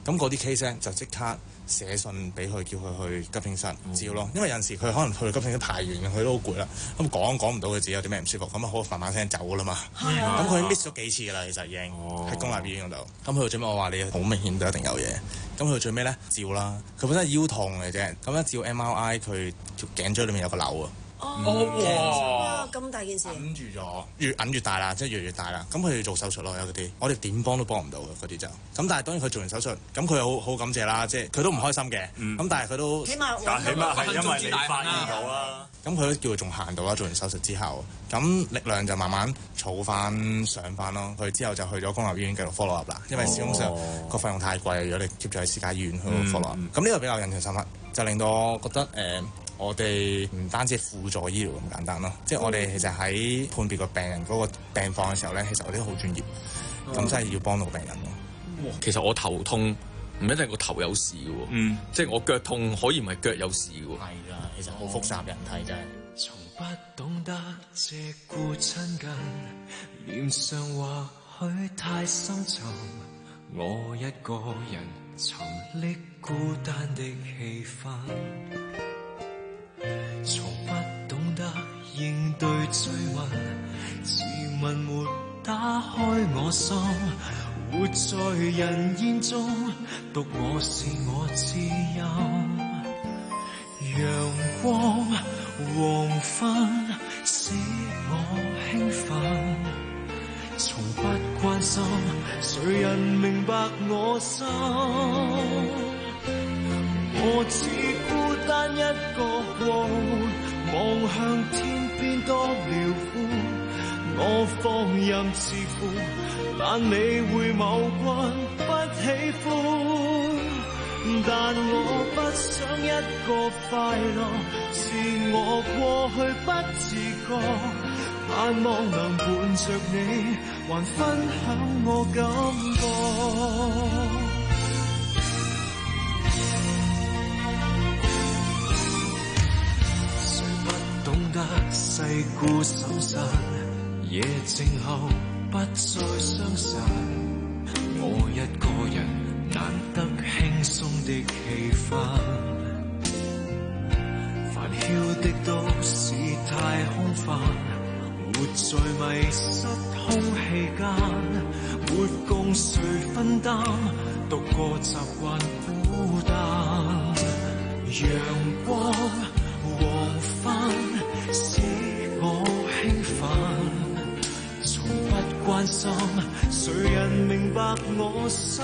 咁嗰啲 case 咧就即刻寫信俾佢，叫佢去急症室照咯。因為有陣時佢可能去急症室太遠，佢都好攰啦。咁講講唔到佢自己有啲咩唔舒服，咁啊好慢慢聲走噶啦嘛。咁佢 miss 咗幾次噶啦，其實已經喺公立醫院嗰度。咁去到最尾我話你好明顯都一定有嘢。咁去到最尾咧照啦，佢本身係腰痛嘅啫。咁一照 M R I 佢條頸椎裏面有個瘤啊。 哦，哇！咁大件事， 揞住咗，越揞越大啦，即係越嚟越大啦。咁佢要做手術咯，有嗰啲，我哋點幫都幫唔到嘅嗰啲就。咁但係當然佢做完手術，咁佢好好感謝啦，即係佢都唔開心嘅。咁、嗯、但係佢都起碼， 但起碼係因為你發現到啦。 咁佢都叫佢仲行到啦，做完手術之後，咁力量就慢慢儲翻上翻咯。佢之後就去咗公立醫院繼續 follow up 啦，因為始終上個費用太貴，如果你 keep 住喺私家醫院去 follow up。咁呢個比較印象深刻，就令到我覺得誒。呃我哋唔單止係輔助醫療咁簡單咯，即係我哋其實喺判別個病人嗰個病況嘅時候咧，其實我哋都好專業，咁真係要幫到病人咯。 其實我頭痛唔一定個頭有事嘅喎，嗯，即係我腳痛可以唔係腳有事嘅喎。 係啦，其實好複雜人體真係。 從不懂得借故親近，臉上或許太深沉，我一個人沉溺孤單的氣氛。從不懂得應對追問，自問沒打開我心，活在人煙中，獨我是我知音。陽光黃昏使我興奮，從不關心誰人明白我心，我只孤單一個過活，望向天邊多遼闊，我放任自負，懶理會某君不喜歡，但我不想一個快樂是我過去不自覺，盼望能伴着你還分享我感覺。懂得世故審慎，夜靜後不再相信，我一個人難得輕鬆的氣氛，煩囂的都市太空泛，活在迷失空氣間，沒共誰分擔，獨個習慣孤單，陽光黃昏使我興奮，從不關心誰人明白我心，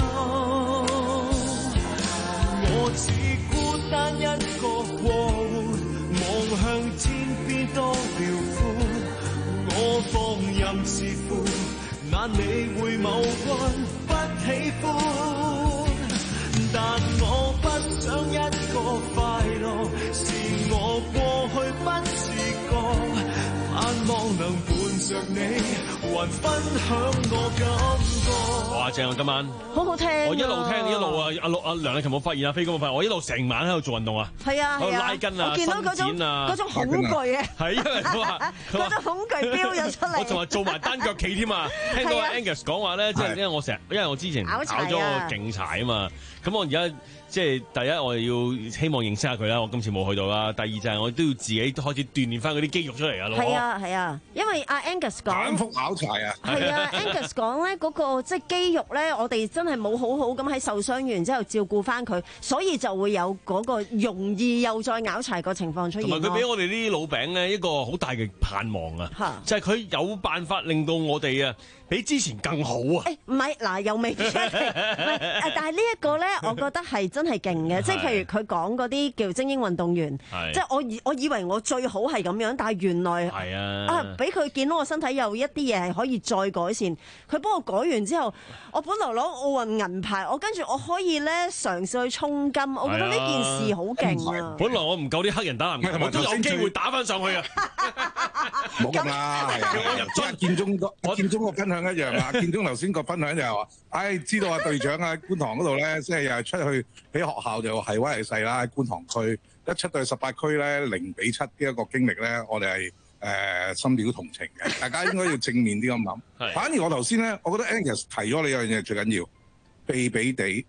我只孤單一個過活，望向天邊多遼闊，我放任自負，懶理會某君不喜歡，但我不想一個快樂是我過去不自覺，盼望能伴着你還分享我感覺。 哇，正啊！今晚好好聽， 我一路聽一路啊！阿陸阿梁麗琴冇發現啊，飛哥冇發現，我一路成晚喺度做運動啊， 係啊， 喺度拉筋啊， 我見到嗰種嗰種恐懼啊， 係因為佢話嗰種恐懼飆咗出嚟， 我仲話做埋單腳企添啊！聽到 Angus 講話咧，即係因為我成日，因為我之前考咗個勁柴啊嘛，咁我而家。即係第一，我哋要希望認識下佢啦。我今次冇去到啦。第二就係我都要自己開始鍛鍊翻嗰啲肌肉出嚟啊！ 係啊係啊，因為阿 Angus 講反覆拗柴啊！ 係啊，Angus 講咧嗰個即係肌肉咧，我哋真係冇好好咁喺受傷完之後照顧翻佢，所以就會有嗰個容易又再拗柴個情況出現。 同埋佢俾我哋呢啲老餅咧一個好大嘅盼望啊！就係佢有辦法令到我哋啊比之前更好啊！ 誒唔係嗱，又未出嚟，唔係誒，但係呢一個咧，我覺得係真係勁嘅，即係譬如佢講嗰啲叫精英運動員，即係我以我以為我最好係咁樣，但係原來係啊， 啊俾佢見到我身體有一啲嘢係可以再改善，佢幫我改完之後，我本來攞奧運銀牌，我跟住我可以咧嘗試去衝金，我覺得呢件事好勁啊！ 本來我唔夠啲黑人打籃球，我都有機會打翻上去啊！ 冇咁啦，係啊！我入咗建中個，我建中個分享一樣啊！建中頭先個分享就係話，唉，知道啊隊長啊觀塘嗰度咧，即係又係出去喺學校就係威係勢啦，觀塘區一出到去十八區咧零比七呢一個經歷咧，我哋係誒深表同情嘅，大家應該要正面啲咁諗。反而我頭先咧，我覺得 Angus 提咗你樣嘢最緊要，避避地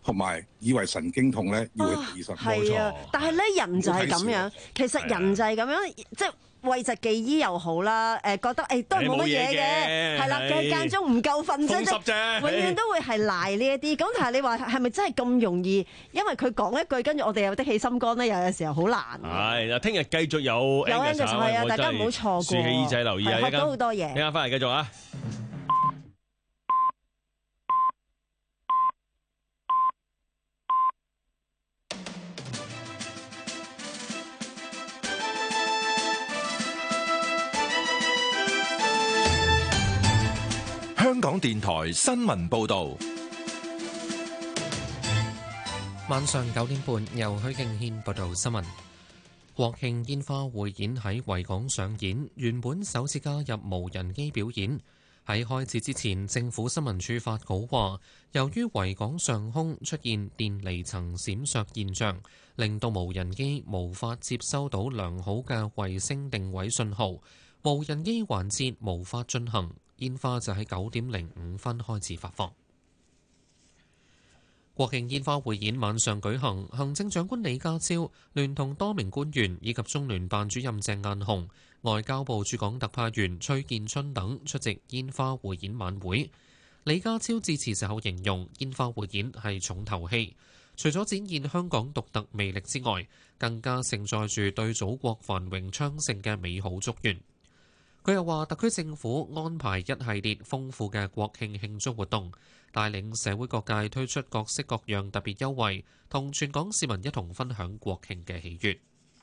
同埋以為神經痛咧要去睇醫生。 係啊，但係咧人就係咁樣，其實人就係咁樣，即係諱疾忌醫又好啦。誒覺得誒都係冇乜嘢嘅，係啦，佢間中唔夠瞓啫，永遠都會係賴呢一啲。咁但係你話係咪真係咁容易？因為佢講一句，跟住我哋又的起心肝咧，有嘅時候好難。 係嗱，聽日繼續有有 Angus 係啊，大家唔好錯過。 豎起耳仔留意啊， 學到好多嘢。 聽下翻嚟繼續啊！ 香港電台新聞報導， 晚上九點半由許敬軒報道新聞。國慶煙花匯演喺維港上演，原本首次加入無人機表演。喺開始之前，政府新聞處發稿話，由於維港上空出現電離層閃爍現象，令到無人機無法接收到良好嘅衛星定位信號，無人機環節無法進行。煙花就喺九點零五分開始發放。國慶煙花匯演晚上舉行，行政長官李家超聯同多名官員以及中聯辦主任鄭雁雄、外交部駐港特派員崔建春等出席煙花匯演晚會。李家超致辭時候形容煙花匯演係重頭戲，除咗展現香港獨特魅力之外，更加承載住對祖國繁榮昌盛嘅美好祝願。佢又話，特區政府安排一系列豐富嘅國慶慶祝活動，帶領社會各界推出各式各樣特別優惠，同全港市民一同分享國慶嘅喜悅。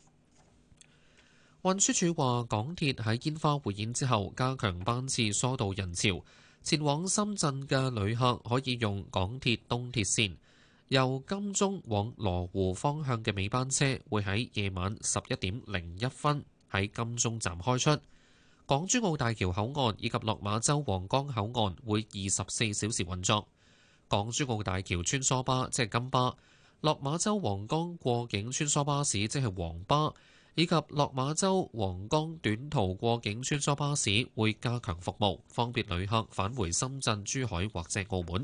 運輸署話，港鐵喺煙花匯演之後加強班次，疏導人潮，前往深圳嘅旅客可以用港鐵東鐵線，由金鐘往羅湖方向嘅尾班車會喺夜晚十一點零一分喺金鐘站開出。港珠澳大橋口岸以及落馬洲皇崗口岸會二十四小時運作。港珠澳大橋穿梭巴即係金巴，落馬洲皇崗過境穿梭巴士即係黃巴，以及落馬洲皇崗短途過境穿梭巴士會加強服務，方便旅客返回深圳、珠海或者澳門。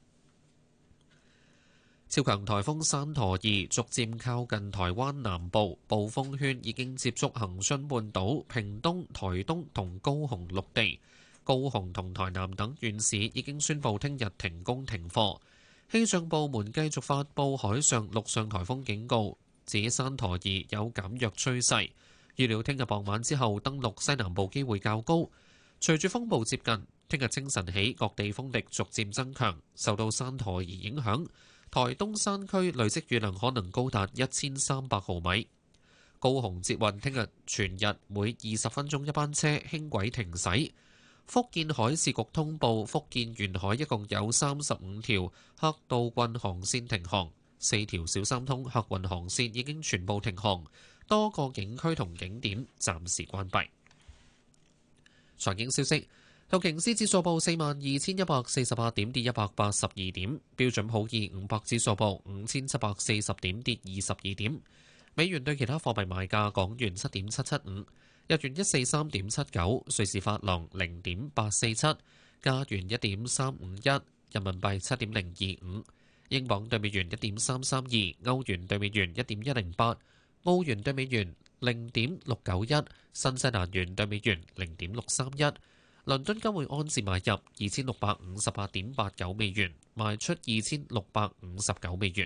超強颱風山陀兒逐漸靠近台灣南部，暴風圈已經接觸恆春半島、屏東、台東同高雄陸地。高雄同台南等縣市已經宣布聽日停工停課。氣象部門繼續發布海上、陸上颱風警告，指山陀兒有減弱趨勢，預料聽日傍晚之後登陸西南部機會較高。隨住風暴接近，聽日清晨起各地風力逐漸增強，受到山陀兒影響，台東山區累積雨量可能高達一千三百毫米。高雄捷運聽日全日每二十分鐘一班車輕軌停駛。福建海事局通報，福建沿海一共有三十五條客渡運航線停航，四條小三通客運航線已經全部停航，多個景區同景點暫時關閉。財經消息。道瓊斯指數報四萬二千一百四十八點，跌一百八十二點。標準普爾五百指數報五千七百四十點，跌二十二點。美元對其他貨幣賣價：港元七點七七五，日元一四三點七九，瑞士法郎零點八四七，加元一點三五一，人民幣七點零二五，英鎊對美元一點三三二，歐元對美元一點一零八，澳元對美元零點六九一，新西蘭元對美元零點六三一。倫敦金會安士買入二千六百五十八點八九美元，賣出二千六百五十九美元。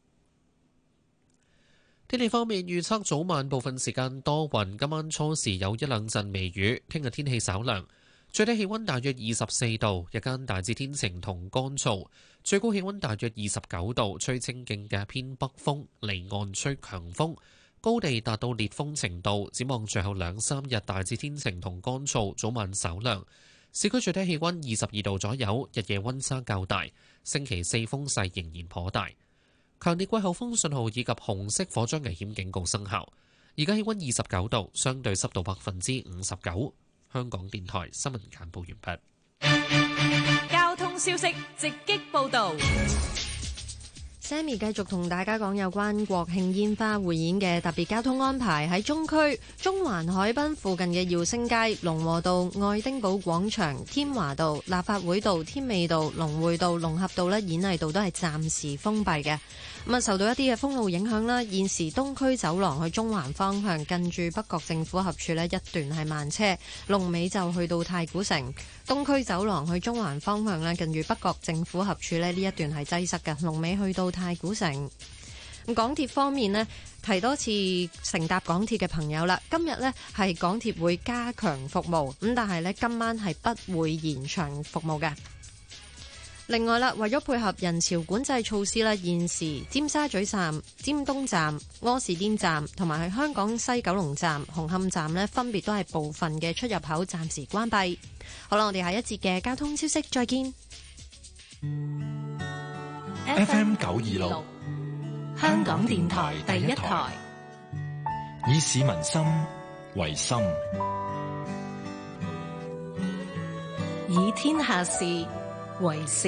天氣方面預測早晚部分時間多雲，今晚初時有一兩陣微雨，聽日天氣稍涼，最低氣溫大約二十四度，日間大致天晴同乾燥，最高氣溫大約二十九度，吹清勁嘅偏北風，離岸吹強風。高地達到烈風程度，展望最後兩三日大致天晴同乾燥，早晚稍涼。市區最低氣溫二十二度左右，日夜溫差較大。星期四風勢仍然頗大，強烈季候風信號以及紅色火災危險警告生效。而家氣溫二十九度，相對濕度百分之五十九。香港電台新聞簡報完畢。 交通消息直擊報導。 Sammy 繼續同大家講有關國慶煙花匯演嘅特別交通安排。喺中區中環海濱附近嘅耀星街、龍和道、愛丁堡廣場、添華道、立法會道、添美道、龍匯道、龍合道咧、演藝道都係暫時封閉嘅。咁啊，受到一啲嘅封路影響啦，現時東區走廊去中環方向近住北角政府合署咧一段係慢車，龍尾就去到太古城。東區走廊去中環方向咧近住北角政府合署咧呢一段係擠塞嘅，龍尾去到太古城。咁港鐵方面呢，提多次乘搭港鐵嘅朋友啦，今日呢係港鐵會加強服務，咁但係呢今晚係不會延長服務嘅。另外啦，為咗配合人潮管制措施啦，現時尖沙咀站、尖東站、柯士甸站同埋喺香港西九龍站、紅磡站呢，分別都係部分嘅出入口暫時關閉。好啦，我哋下一節嘅交通消息再見。 F M 九二六， 香港電台第一台， 以市民心為心， 以天下事為事。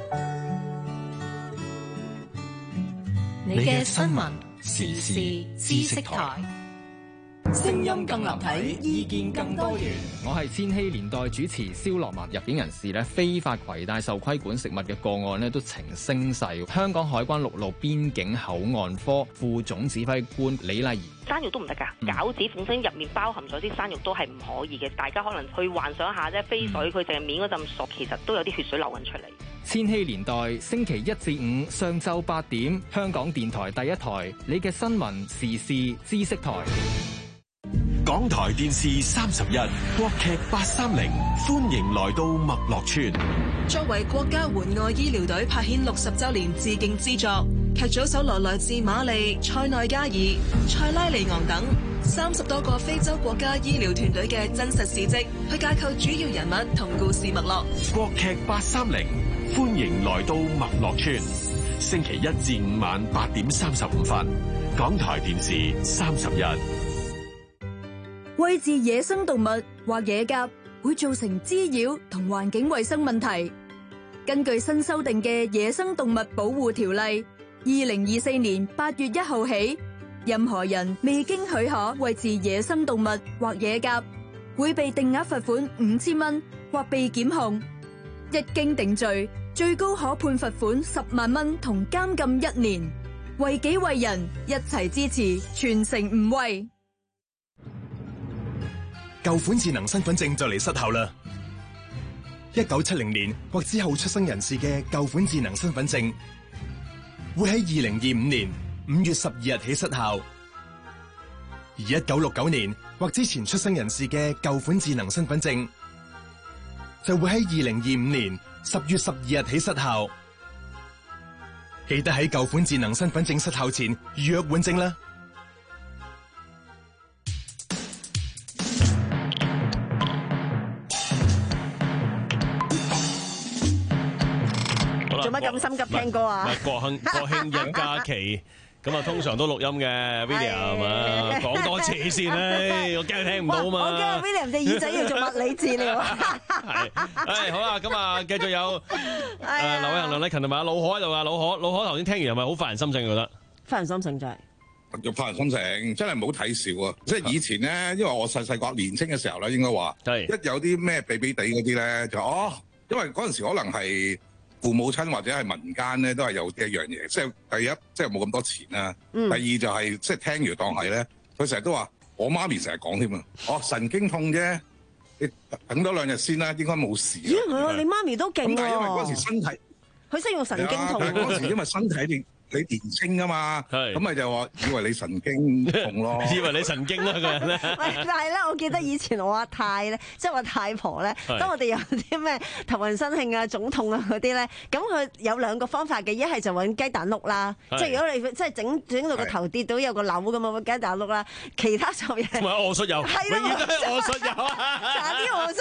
你嘅新聞時事知識台， 聲音更立體，意見更多元。我係千禧年代主持蕭樂文。入境人士咧非法攜帶受規管食物嘅個案咧都呈升勢。香港海關陸路邊境口岸科副總指揮官李麗儀： 生肉都唔得㗎，餃子本身入面包含咗啲生肉都係唔可以嘅。大家可能去幻想下啫，飛水佢淨係面嗰陣熟，其實都有啲血水流緊出嚟。 千禧年代星期一至五上晝八點，香港電台第一台，你嘅新聞時事知識台。 港台電視三十一，國劇八三零，歡迎來到麥樂村。 作為國家援外醫療隊拍顯六十周年致敬之作，劇組搜羅來自馬利、塞內加爾、塞拉利昂等三十多個非洲國家醫療團隊嘅真實事蹟，去架構主要人物同故事脈絡。 國劇八三零，歡迎來到麥樂村。星期一至五晚八點三十五分，港台電視三十一。 餵飼野生動物或野鴿會造成滋擾同環境衛生問題。根據新修訂嘅《野生動物保護條例》，二零二四年八月一號起，任何人未經許可餵飼野生動物或野鴿，會被定額罰款五千蚊或被檢控。一經定罪，最高可判罰款十萬蚊同監禁一年。為己為人，一齊支持，全城唔餵。 舊款智能身份證就嚟失效啦！一九七零年或之後出生人士嘅舊款智能身份證會喺二零二五年五月十二日起失效，而一九六九年或之前出生人士嘅舊款智能身份證就會喺二零二五年十月十二日起失效。記得喺舊款智能身份證失效前預約換證啦！ 做乜咁心急聽歌啊？ 國慶國慶日假期，咁啊通常都錄音嘅 William 啊，講多次先咧，我驚聽唔到嘛。 我驚 William 隻耳仔要做物理治療。 係，誒好啦，咁啊繼續有誒劉偉恒、梁麗勤同埋阿老可喺度啊，老可老可頭先聽完係咪好發人心聲？覺得發人心聲就係。 要發人心情，真係唔好睇笑啊！即係以前咧，因為我細細個年青嘅時候咧，應該話，一有啲咩比比地嗰啲咧，就哦，因為嗰陣時可能係父母親或者係民間咧，都係有呢一樣嘢。即係第一，即係冇咁多錢啦；嗯、第二就係、是、即係聽完當係咧，佢成日都話，我媽咪成日講添啊，哦神經痛啫，你等多兩日先啦，應該冇事。 咦係啊，你媽咪都勁喎。 咁但係因為嗰時身體， 佢識用神經痛。 但係嗰時因為身體你。你年青啊嘛，咁咪就話以為你神經痛咯， 以為你神經啦個人咧。 但係咧，我記得以前我阿太咧，即係我太婆咧，當我哋有啲咩頭暈身㷫啊、腫痛啊嗰啲咧，咁佢有兩個方法嘅，一係就揾雞蛋碌啦，即係如果你即係整整到個頭跌到有個瘤咁啊，揾雞蛋碌啦，其他就嘢。 唔係臥恤油，永遠都係臥恤油啊！ 搽啲臥恤油啦，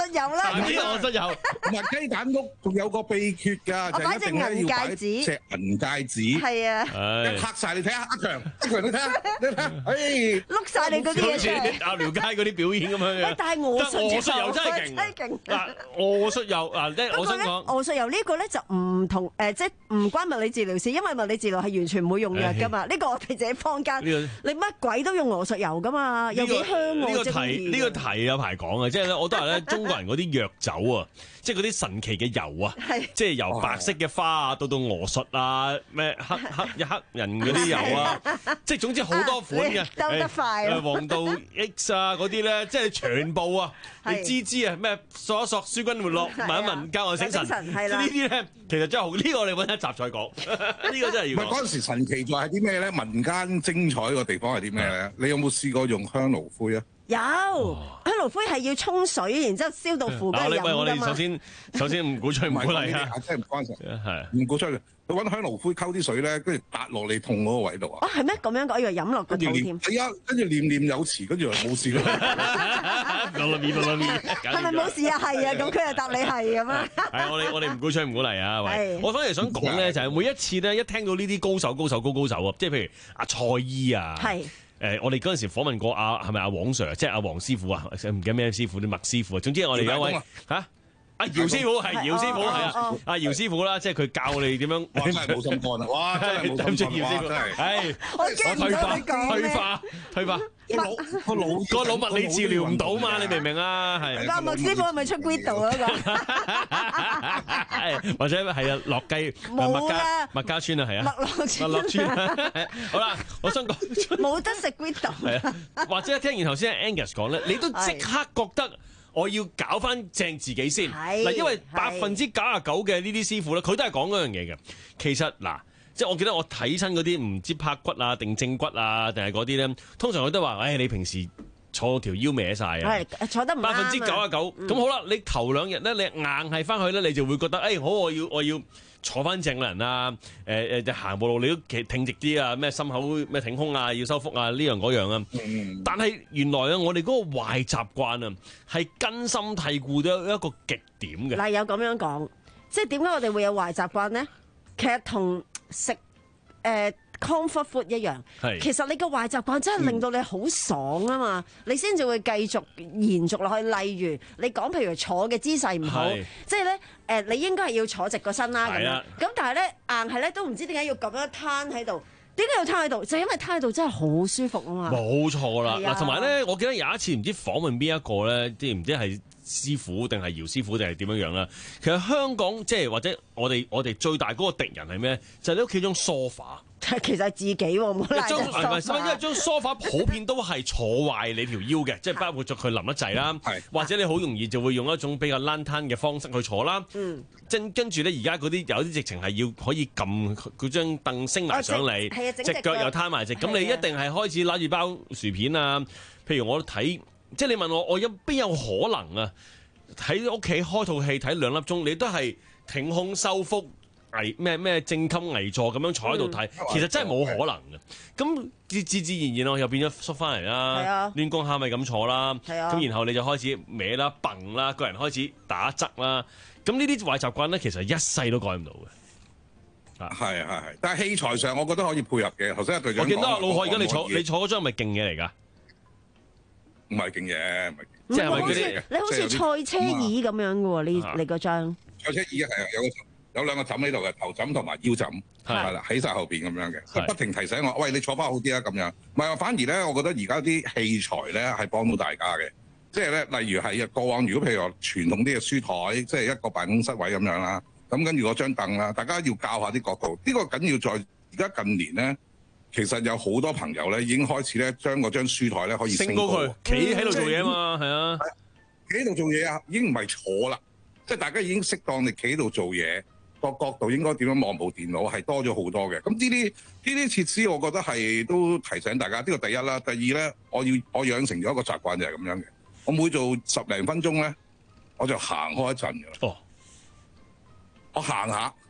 呢個我室友， 同埋雞蛋屋仲有個秘訣㗎，就係一定咧要擺隻銀戒指。係啊，一黑曬你睇下，阿強，阿強你睇下，你睇下，哎， 碌曬你嗰啲嘢。 好似鴨寮街嗰啲表演咁樣嘅。 但係我我室友真係勁， 真係勁。 嗱，我室友嗱，即係我想講， 我室友呢個咧就唔同誒，即係唔關物理治療師，因為物理治療係完全唔會用藥㗎嘛。呢個我哋自己坊間，你乜鬼都用鵝術油㗎嘛，有幾香喎。 呢個題呢個題有排講嘅，即係咧，我都話咧，中國人嗰啲藥酒啊，即係嗰啲神奇嘅油啊，即係由白色嘅花啊，到到鵝術啊，咩黑黑黑人嗰啲油啊，即係總之好多款嘅， 兜得快啊， 黃道 X 啊嗰啲咧，即係全部啊，你知知啊，咩索一索舒筋活絡，聞一聞教我醒神，即係呢啲咧，其實真係好，呢個我哋揾一集再講，呢個真係要。 唔係嗰陣時神奇在係啲咩咧？民間精彩個地方係啲咩咧？你有冇試過用香爐灰啊？ 有，香爐灰係要沖水，然之後燒到符，跟住飲㗎嘛。 喂，我哋首先首先唔鼓吹唔鼓勵啊， 真係唔關事，係唔鼓吹嘅。佢揾香爐灰溝啲水咧，跟住搭落你痛嗰個位度啊！ 哦，係咩？咁樣講，以為飲落個肚添。 係啊，跟住念念有詞，跟住又冇事啦。 係咪冇事啊？係啊，咁佢又答你係咁啊。 係我哋我哋唔鼓吹唔鼓勵啊！喂，我反而想講咧，就係每一次咧，一聽到呢啲高手高手高高手啊，即係譬如阿蔡醫啊。係。誒，我哋嗰陣時訪問過阿係咪阿黃 Sir，即係阿黃師傅啊，唔記得咩師傅啲麥師傅啊。總之我哋有位嚇。阿姚師傅係姚師傅係啊，阿姚師傅啦，即係佢教你點樣。 哇！真係冇心肝啊！哇！真係冇心肝，真係。 係，我退化，退化，退化。 個腦個腦個腦物理治療唔到嘛？你明唔明啊？係。 阿麥師傅係咪出 Guido 嗰個？或者係啊，樂雞麥家麥家村啊，係啊。麥樂村。麥樂村。好啦，我想講。 冇得食 Guido。 係啊，或者聽完頭先 Angus 講咧，你都即刻覺得。我要搞翻正自己先，嗱，因為百分之九十九嘅呢啲師傅咧，佢都係講嗰樣嘢嘅。其實嗱，即係我記得我睇親嗰啲唔知拍骨啊、定正骨啊，定係嗰啲咧，通常佢都話，誒、哎，你平時坐條腰歪晒啊， 係坐得唔啱啊。 百分之九十九，咁好啦，你頭兩日咧，你硬係翻去咧，你就會覺得，誒、哎，好，我要我要坐翻正人啊，誒、呃、誒，行步路你都企挺直啲啊，咩心口咩挺胸啊，要收腹啊，呢樣嗰樣啊。嗯、但係原來啊，我哋嗰個壞習慣啊，係根深蒂固到一個極點嘅。 嗱，有咁樣講，即係點解我哋會有壞習慣咧？其實同食誒。呃 comfort food 一樣，其實你個壞習慣真係令到你好爽啊嘛，嗯、你先至會繼續延續落去。例如你講，譬如坐嘅姿勢唔好，即係咧誒，你應該係要坐直個身啦咁樣。咁但係咧硬係咧都唔知點解要咁樣攤喺度，點解要攤喺度？就係、因為攤喺度真係好舒服啊嘛。冇錯啦，嗱，同埋咧，我記得有一次唔知訪問邊一個咧，即係唔知係師傅定係姚師傅定係點樣樣啦。其實香港即係或者我哋我哋最大嗰個敵人係咩？就係、是、你屋企張梳化。 其實係自己喎，冇賴張梳化。 因為張梳化普遍都係坐壞你條腰嘅，即係包括咗佢冧得滯啦，或者你好容易就會用一種比較爛攤嘅方式去坐啦。嗯，跟跟住咧，而家嗰啲有啲直情係要可以撳佢張凳升埋上嚟，隻腳又攤埋直，咁你一定係開始攞住包薯片啊。譬如我睇，即係你問我，我有邊有可能啊？喺屋企開套戲睇兩粒鐘，你都係挺胸收腹。危咩咩正襟危坐咁樣坐喺度睇，嗯、其實真係冇可能嘅。咁自自自然然我又變咗縮翻嚟啦，亂公蝦咪咁坐啦。咁、啊、然後你就開始歪啦、蹦啦，個人開始打側啦。咁呢啲壞習慣咧，其實一世都改唔到嘅。 係係係，但係器材上我覺得可以配合嘅。頭先阿隊長講， 我見到阿老海而家你坐你坐嗰張係咪勁嘢嚟㗎？ 唔係勁嘢，唔係。 即係咪嗰啲？你好似賽車椅咁樣嘅喎，你你嗰張賽車椅係啊，有個。有兩個枕喺度嘅，頭枕同埋腰枕，係啦，喺晒後邊咁樣嘅，佢不停提醒我，喂，你坐翻好啲啊咁樣。唔係話反而咧，我覺得而家啲器材咧係幫到大家嘅，即係咧，例如係過往如果譬如話傳統啲嘅書台，即係一個辦公室位咁樣啦，咁跟住嗰張凳啦，大家要校下啲角度。呢個緊要在而家近年咧，其實有好多朋友咧已經開始咧將嗰張書台咧可以升高佢， 企喺度做嘢啊嘛，係啊， 企喺度做嘢啊，已經唔係坐啦，即係大家已經適當地企喺度做嘢。個角度應該點樣望部電腦係多咗好多嘅，咁呢啲呢啲設施，我覺得係都提醒大家。呢個第一啦，第二咧，我要我養成咗一個習慣就係咁樣嘅。我每做十零分鐘咧，我就行開一陣嘅。哦，我行下，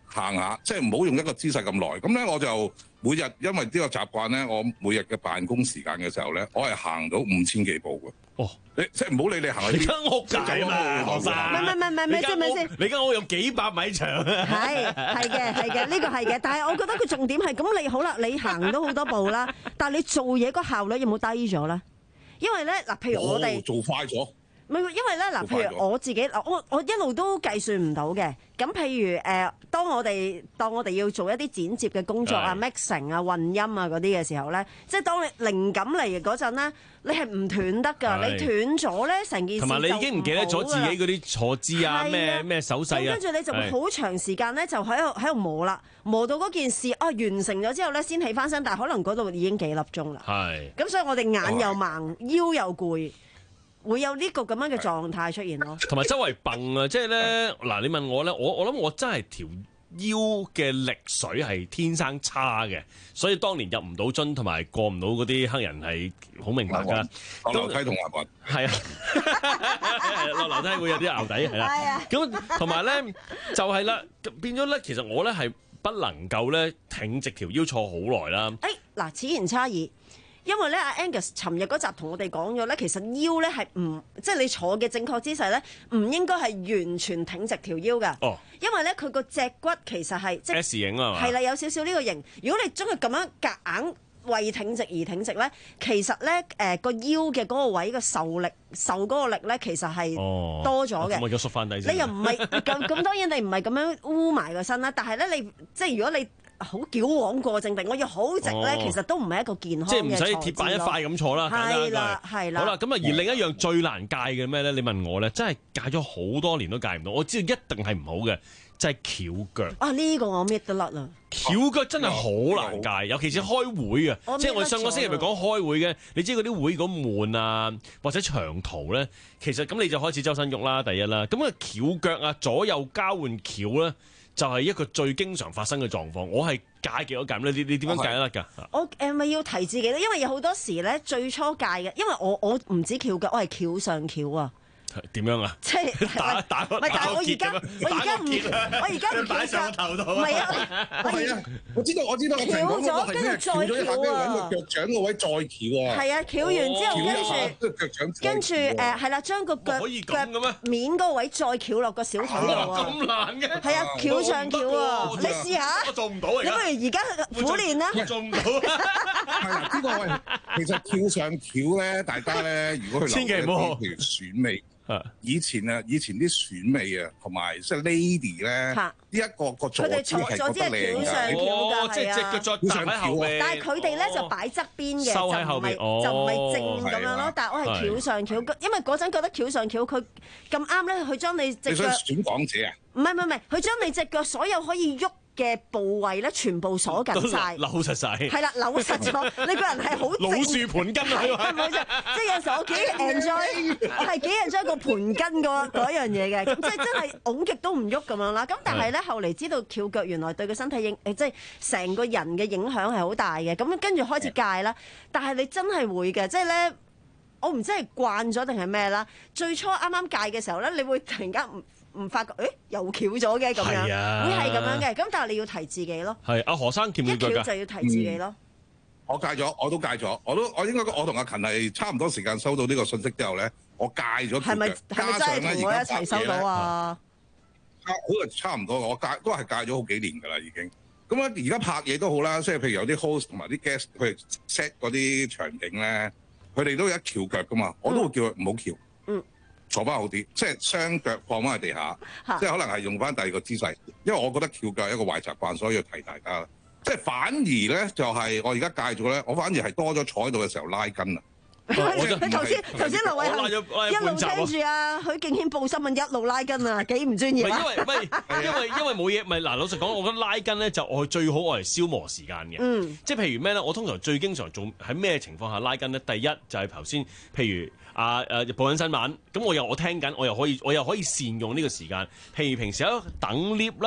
行下，即係唔好用一個姿勢咁耐。咁咧我就每日因為呢個習慣咧，我每日嘅辦公時間嘅時候咧，我係行到五千幾步嘅。 哦， 你即係唔好理你行去你間屋大啊嘛，學生。 唔係唔係唔係唔係，即係咪先？ 你間屋有幾百米長啊？ 係係嘅係嘅，呢個係嘅。但係我覺得佢重點係咁，你好啦，你行到好多步啦，但係你做嘢個效率有冇低咗咧？因為咧嗱，譬如我哋、 哦、做快咗。 唔係，因為咧嗱，譬如我自己，我我一路都計算唔到嘅。咁譬如誒、呃，當我哋當我哋要做一啲剪接嘅工作啊、mixing 啊、混音啊嗰啲嘅時候咧，即係當你靈感嚟嗰陣咧，你係唔斷得㗎。你斷咗咧，成件事同埋你已經唔記得咗自己嗰啲坐姿啊、咩咩手勢啊， 跟住你就會好長時間咧，就喺度喺度磨啦，磨到嗰件事啊完成咗之後咧，先起翻身，但係可能嗰度已經幾粒鐘啦。 係。 咁所以我哋眼又盲，腰又攰。會有呢個咁樣嘅狀態出現咯， 同埋周圍蹦啊，即係咧嗱，你問我咧，我我諗我真係條腰嘅力水係天生差嘅，所以當年入唔到樽同埋過唔到嗰啲黑人係好明白㗎。 落樓梯同牙棍係啊，落樓梯會有啲淆底係啦。咁同埋咧就係啦，變咗咧，其實我咧係不能夠咧挺直條腰坐好耐啦。 誒嗱，此言差異。因為咧，阿 Angus 尋日嗰集同我哋講咗咧，其實腰咧係唔即係你坐嘅正確姿勢咧，唔應該係完全挺直條腰㗎。 哦， 因為咧佢個脊骨其實係即係 S 型啊嘛， 係啦，有少少呢個型。如果你將佢咁樣夾硬為挺直而挺直咧，其實咧誒個腰嘅嗰個位嘅受力受嗰個力咧，其實係多咗嘅。 咁我要縮翻低先。 你又唔係咁咁，當然你唔係咁樣烏埋個身啦。但係咧，你即係如果你好矯枉過正定，我要好直咧，哦、其實都唔係一個健康嘅。即係唔使鐵板一塊咁坐啦。 係啦，係啦。 好啦，咁啊，而另一樣最難戒嘅咩咧？你問我咧，真係戒咗好多年都戒唔到。我知道一定係唔好嘅，就係翹腳。 啊，呢、呢個我搣得甩啦。 翹腳真係好難戒，哦、尤其是開會啊。即係我上個星期咪講開會嘅，你知嗰啲會咁悶啊，或者長途咧，其實咁你就開始周身喐啦，第一啦。咁啊翹腳啊，左右交換翹咧。就係一個最經常發生嘅狀況，我係戒幾多戒咧？你你點樣戒得㗎？ 我誒咪要提自己咧，因為有好多時咧，最初戒嘅，因為我我唔止翹腳，我係翹上翹啊。 點樣啊？ 即係打打個但係我而家我而家唔我而家唔擺上頭度。 唔係啊， 係啊，我知道我知道。 翹咗跟住再翹啊！ 揾個腳掌個位再翹啊！ 係啊，翹完之後跟住腳掌跟住誒係啦，將個腳腳面嗰個位再翹落個小腿度啊！ 咁難嘅？ 係啊，翹上翹啊！你試下。 我做唔到而家。 你不如而家苦練啦。 我做唔到。 係啦，呢個係其實翹上翹咧，大家咧如果去留意啲譬如選美。以前啊，以前啲選美啊，同埋即係 lady 咧，呢一個個坐姿係覺得靚㗎， 即係隻腳再翹喺後邊。 但係佢哋咧就擺側邊嘅， 收喺後邊， 就唔係正咁樣咯。但係我係翹上翹，因為嗰陣覺得翹上翹佢咁啱咧，佢將你隻腳。 你想選港姐啊？ 唔係唔係唔係，佢將你隻腳所有可以喐嘅部位咧，全部鎖緊晒， 扭實晒。係啦，扭實咗，你個人係好老樹盤根啊！ 係咪先？即係有時候我幾 enjoy， 我係幾 enjoy 個盤根嗰嗰樣嘢嘅，咁即係真係拱極都唔喐咁樣啦。咁但係咧後嚟知道翹腳原來對個身體影誒，即係成個人嘅影響係好大嘅。咁跟住開始戒啦，但係你真係會嘅，即係咧，我唔知係慣咗定係咩啦。最初啱啱戒嘅時候咧，你會突然間唔〜唔發覺，誒又翹咗嘅咁樣， 啊、 會係咁樣嘅。咁但係你要提自己咯。 係阿何生翹唔翹腳㗎？ 一翹就要提自己咯。 嗯、我戒咗，我都戒咗，我都我應該我同阿勤係差唔多時間收到呢個信息之後咧，我戒咗。係咪係咪真係同我一齊收到啊？差好係差唔多，我戒都係戒咗好幾年㗎啦，已經。咁啊，而家拍嘢都好啦，即係譬如有啲 host 同埋啲 guest 佢 set 嗰啲場景咧，佢哋都有一翹腳㗎嘛，我都會叫佢唔好翹。嗯。坐翻好啲，即係雙腳放翻喺地下，即係可能係用翻第二個姿勢。因為我覺得翹腳係一個壞習慣，所以要提大家啦。即係反而咧，就係、是、我而家戒咗咧，我反而係多咗坐喺度嘅時候拉筋啦。 你頭先頭先劉偉恒一路聽住啊，許敬軒報新聞一路拉筋啊，幾唔專業啊！ 因為唔係因為因為冇嘢，唔係嗱。老實講，我覺得拉筋咧就我最好我嚟消磨時間嘅。嗯，即係譬如咩咧？我通常最經常做喺咩情況下拉筋咧？第一就係頭先，譬如啊誒報緊新聞，咁我又我聽緊，我又可以我又可以善用呢個時間。譬如平時喺度等 lift 啦。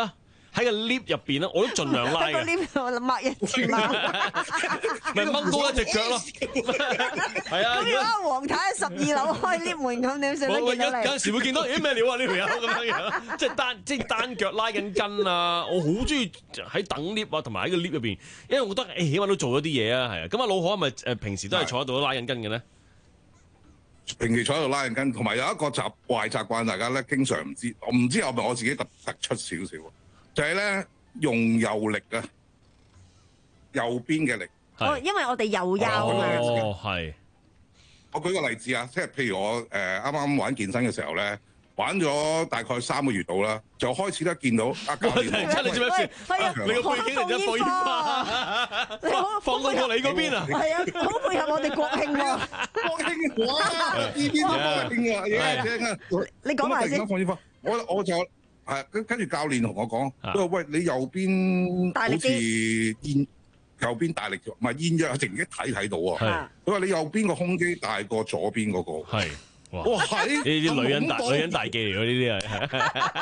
喺個 lift 入邊咧，我都盡量拉嘅。 個 lift 我抹一次嘛， 咪掹高一隻腳咯。係啊。 咁如果黃太喺十二樓開 lift 門咁點算？ 我有有陣時會見到，咦咩料啊呢條友咁樣樣，即係單即係單腳拉緊筋啊！我好中意喺等 lift 啊，同埋喺個 lift 入邊，因為我覺得誒起碼都做咗啲嘢啊，係啊。咁啊老可係咪誒平時都係坐喺度拉緊筋嘅咧？ 平時坐喺度拉緊筋，同埋有一個習壞習慣，大家咧經常唔知，我唔知係咪我自己突突出少少，就係咧用右力啊，右邊嘅力。 哦，因為我哋右腰啊嘛。 哦，係。 我舉個例子啊，即係譬如我誒啱啱玩健身嘅時候咧，玩咗大概三個月度啦，就開始咧見到阿教練， 你做咩事？你個背景突然間放煙花，放到過你嗰邊啊？ 係啊，好配合我哋國慶喎！ 國慶哇，呢邊都國慶啊！嘢正啊！ 你講埋先。 放煙花，我我就係跟跟住教練同我講，佢話喂，你右邊好似煙。右邊大力咗，唔係煙約，直接睇睇到喎。佢話你右邊個胸肌大過左邊嗰個。係，哇！係呢啲女人大女人大忌嚟㗎，呢啲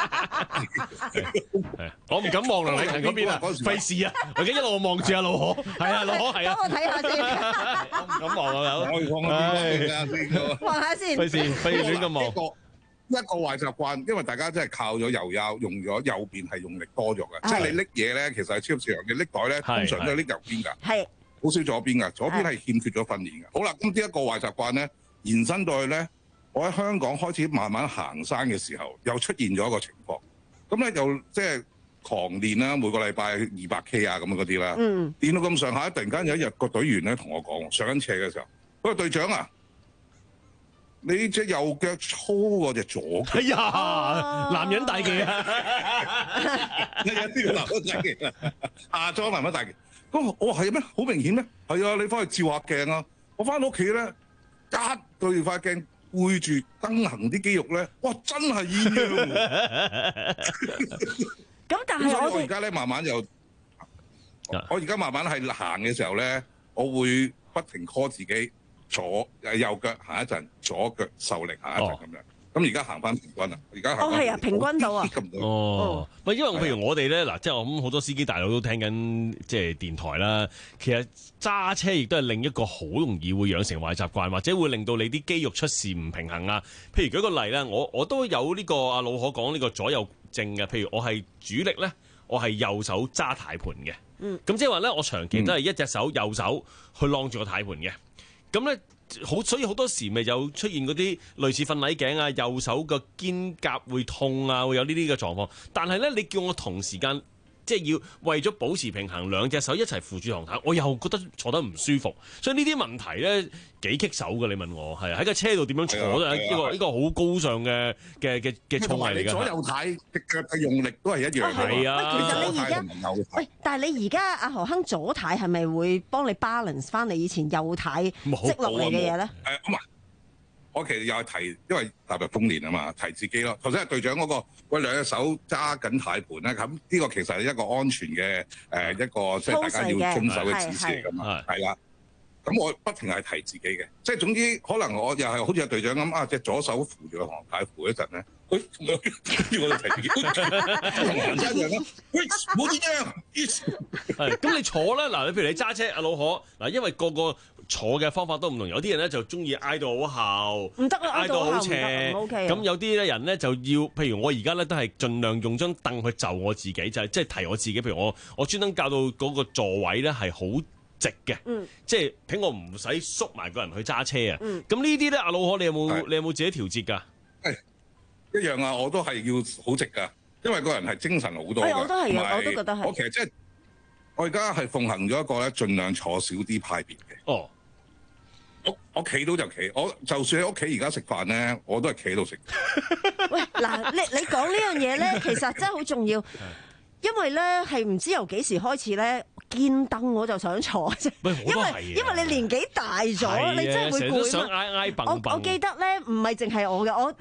係。我唔敢望梁禮勤嗰邊啊，費事啊！我而家一路望住阿老可，係啊，老可係啊。 等我睇下先。 我唔敢望啊，有。 可以放邊望下先。 費事費事亂咁望。 一個壞習慣，因為大家真係靠咗右腰，用咗右邊係用力多咗嘅。即係你拎嘢咧，其實係超級市場嘅拎袋咧，通常都係拎右邊㗎，係好少左邊㗎。左邊係欠缺咗訓練㗎。好啦，咁呢一個壞習慣咧，延伸到去咧，我喺香港開始慢慢行山嘅時候，又出現咗一個情況。咁咧又即係狂練啦，每個禮拜二百 K 啊咁嗰啲啦。嗯。練到咁上下，突然間有一日個隊員咧同我講，上緊斜嘅時候，佢話隊長啊，你隻右腳粗過隻左腳。 哎呀，男人大忌啊！ 你有啲男人大忌啊，亞裝男人大忌。咁我話係咩？好明顯咩？係啊，你翻去照下鏡啊！我翻到屋企咧，隔對塊鏡背住登行啲肌肉咧，哇！真係煙癢喎。 咁但係我而家咧慢慢又，我而家慢慢係行嘅時候咧，我會不停 call 自己。左誒右腳行一陣，左腳受力行一陣咁樣。咁而家行翻平均啦，而家哦係啊，平均到啊。 哦，唔係因為譬如我哋咧嗱，即係我諗好多司機大佬都聽緊即係電台啦。其實揸車亦都係另一個好容易會養成壞習慣，或者會令到你啲肌肉出事唔平衡啊。譬如舉個例咧，我我都有呢個阿老可講呢個左右症嘅。譬如我係主力咧，我係右手揸軚盤嘅。嗯。咁即係話咧，我長期都係一隻手右手去晾住個軚盤嘅。咁咧好，所以好多時咪有出現嗰啲類似瞓捩頸啊，右手個肩胛會痛啊，會有呢啲嘅狀況。但係咧，你叫我同時間即係要為咗保持平衡，兩隻手一齊扶住航太，我又覺得坐得唔舒服。所以呢啲問題咧幾棘手嘅。你問我係喺個車度點樣坐都係呢個呢個好高尚嘅嘅嘅嘅操藝嚟㗎。 左右軚隻腳嘅用力都係一樣。 係啊。 其實你而家喂，但係你而家阿何亨左軚係咪會幫你 balance 翻你以前右軚積落嚟嘅嘢咧？ 誒咁啊！我其實又係提，因為踏入中年啊嘛，提自己咯。頭先係隊長嗰個，喂兩隻手揸緊軚盤咧，咁呢個其實係一個安全嘅誒一個，即係大家要遵守嘅指示嚟㗎嘛，係啦。咁我不停係提自己嘅，即係總之可能我又係好似阿隊長咁啊，隻左手扶住個航太扶一陣咧，誒，跟住我就提自己，同行山一樣啦，喂，冇點樣？ 係咁你坐咧嗱，你譬如你揸車阿老可嗱，因為個個坐嘅方法都唔同，有啲人咧就中意挨到好後， 唔得啊， 挨到好斜， 唔 OK。 咁有啲咧人咧就要，譬如我而家咧都係盡量用張凳去就我自己，就係即係提我自己。譬如我我專登教到嗰個座位咧係好直嘅，嗯、即係俾我唔使縮埋個人去揸車啊。咁、嗯、呢啲咧，阿老可你有冇你有冇自己調節㗎？ 係一樣啊，我都係要好直㗎，因為個人係精神好多嘅。 我都係啊，我都覺得係。 我其實即係我而家係奉行咗一個咧，盡量坐少啲派別嘅。 哦。 我我企到就企，我就算喺屋企而家食飯咧，我都係企喺度食。 喂，嗱，你你講呢樣嘢咧，其實真係好重要，因為咧係唔知由幾時開始咧，見凳我就想坐啫。因為因為你年紀大咗，你真係會攰。 想挨挨蹦蹦。 我我記得咧，唔係淨係我嘅，我我。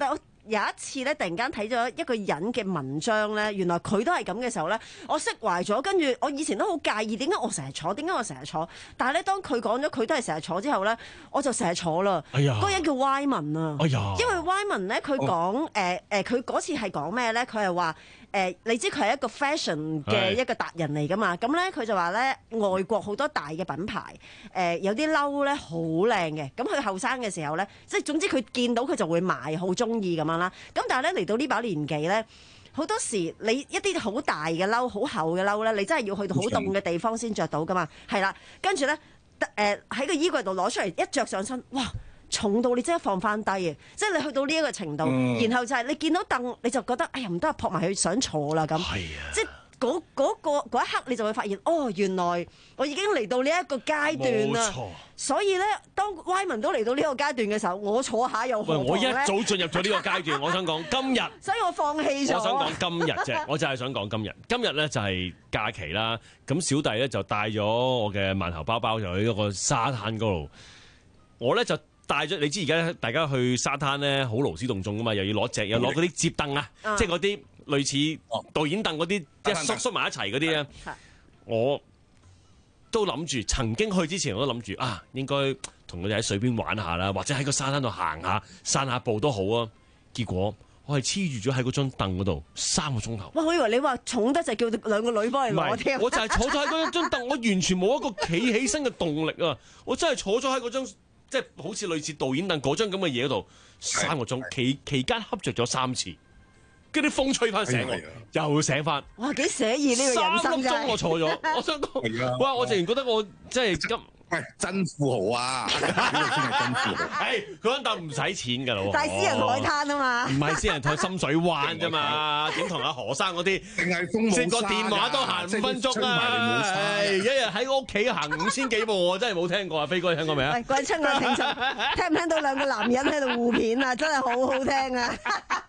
有一次咧，突然間睇咗一個人嘅文章咧，原來佢都係咁嘅時候咧，我釋懷咗。跟住我以前都好介意，點解我成日坐？點解我成日坐？但係咧，當佢講咗佢都係成日坐之後咧，我就成日坐啦。 哎呀， 嗰個人叫 Wyman 啊。 哎呀， 因為 Wyman 咧，佢講誒誒，佢嗰次係講咩咧？佢係話。誒、呃，你知佢係一個 fashion 嘅一個達人嚟㗎嘛？咁咧佢就話咧，外國好多大嘅品牌，誒、呃、有啲褸咧好靚嘅。咁佢後生嘅時候咧，即係總之佢見到佢就會買，好中意咁樣啦。咁但係咧嚟到呢把年紀咧，好多時你一啲好大嘅褸、好厚嘅褸咧，你真係要去到好凍嘅地方先着到㗎嘛。係啦，跟住咧誒喺個衣櫃度攞出嚟一着上身，哇！重到你真係放翻低嘅，即係你去到呢一個程度，嗯、然後就係你見到凳你就覺得哎呀唔得，撲埋去想坐啦咁，即係嗰嗰個嗰一刻你就會發現，哦原來我已經嚟到呢一個階段啦。所以咧，當 Wyman 都嚟到呢個階段嘅時候，我坐下又何妨咧？ 我一早進入咗呢個階段，我想講今日， 所以我放棄咗。 我想講今日啫，我就係想講今日。今日咧就係假期啦，咁小弟咧就帶咗我嘅萬頭包包就去一個沙灘嗰度，我咧就。帶咗你知而家大家去沙灘咧好勞師動眾噶嘛，又要攞隻，又攞嗰啲摺凳啊，嗯、即係嗰啲類似導演凳嗰啲，即係縮縮埋一齊嗰啲啊。我都諗住，曾經去之前我都諗住啊，應該同佢哋喺水邊玩下啦，或者喺個沙灘度行下、散下步都好啊。結果我係黐住咗喺嗰張凳嗰度三個鐘頭。哇！ 我以為你話重得就叫兩個女幫你攞添。 我就係坐咗喺嗰張凳，我完全冇一個企起身嘅動力啊！我真係坐咗喺嗰張。即係好似類似導演凳嗰張咁嘅嘢嗰度三個鐘，期期間瞌着咗三次，跟啲風吹翻醒我，又醒翻。 哇！幾寫意呢個人生真係。 三粒鐘我坐咗，我想講，哇！我突然覺得我即係今。 喂，真富豪啊！呢個先係真富豪。 係嗰張凳唔使錢㗎咯喎。 但係私人海灘啊嘛。 唔係私人海深水灣啫嘛，點同阿何生嗰啲？ 定係風成個電話都行五分鐘啊！係一日喺屋企行五千幾步，我真係冇聽過啊！飛哥，你聽過未啊？ 喂，貴親我聽眾，聽唔聽到兩個男人喺度互片啊？真係好好聽啊！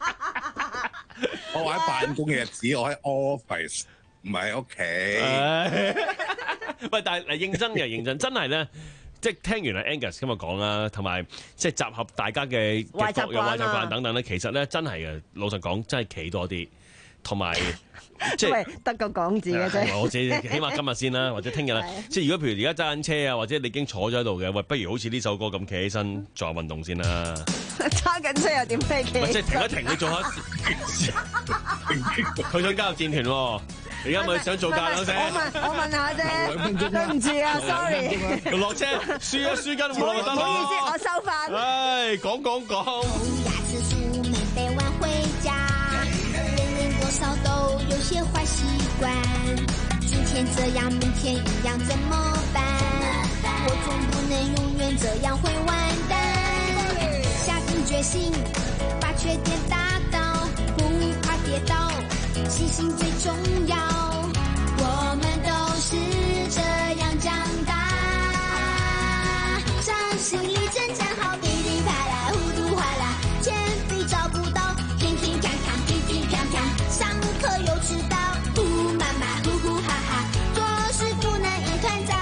我喺辦公嘅日子，我喺 office。唔係喺屋企。 喂，但係嗱，認真嘅，認真，真係咧，即係聽完阿 Angus 今日講啦，同埋即係集合大家嘅壞習慣、壞習慣等等咧，其實咧真係嘅，老實講，真係企多啲，同埋即係得個講字嘅啫。 我自己起碼今日先啦，或者聽日啦。即係如果譬如而家揸緊車啊，或者你已經坐咗喺度嘅，喂，不如好似呢首歌咁企起身做下運動先啦。 揸緊車又點飛企？ 即係停一停，你做下。佢想加入戰團喎。你而家咪想做架兩聲？ 我問，我問下啫，對唔住啊 ，sorry。 落車，輸一輸緊冇得。 唔好意思，我收翻。 唉，講講講。 牙次數沒被挽回家，人人多少都有些壞習慣。今天這樣，明天一樣，怎麼辦？我總不能永遠這樣會完蛋。下定決心，把缺點打倒，不怕跌倒。細心最重要，我們都是這樣長大。傷心裏真正好，噼里啪啦，糊塗嘩啦，鉛筆找不到，乒乒乓乓，乒乒乓乓，上課又遲到，呼媽媽，呼呼哈哈，做事不能一團糟。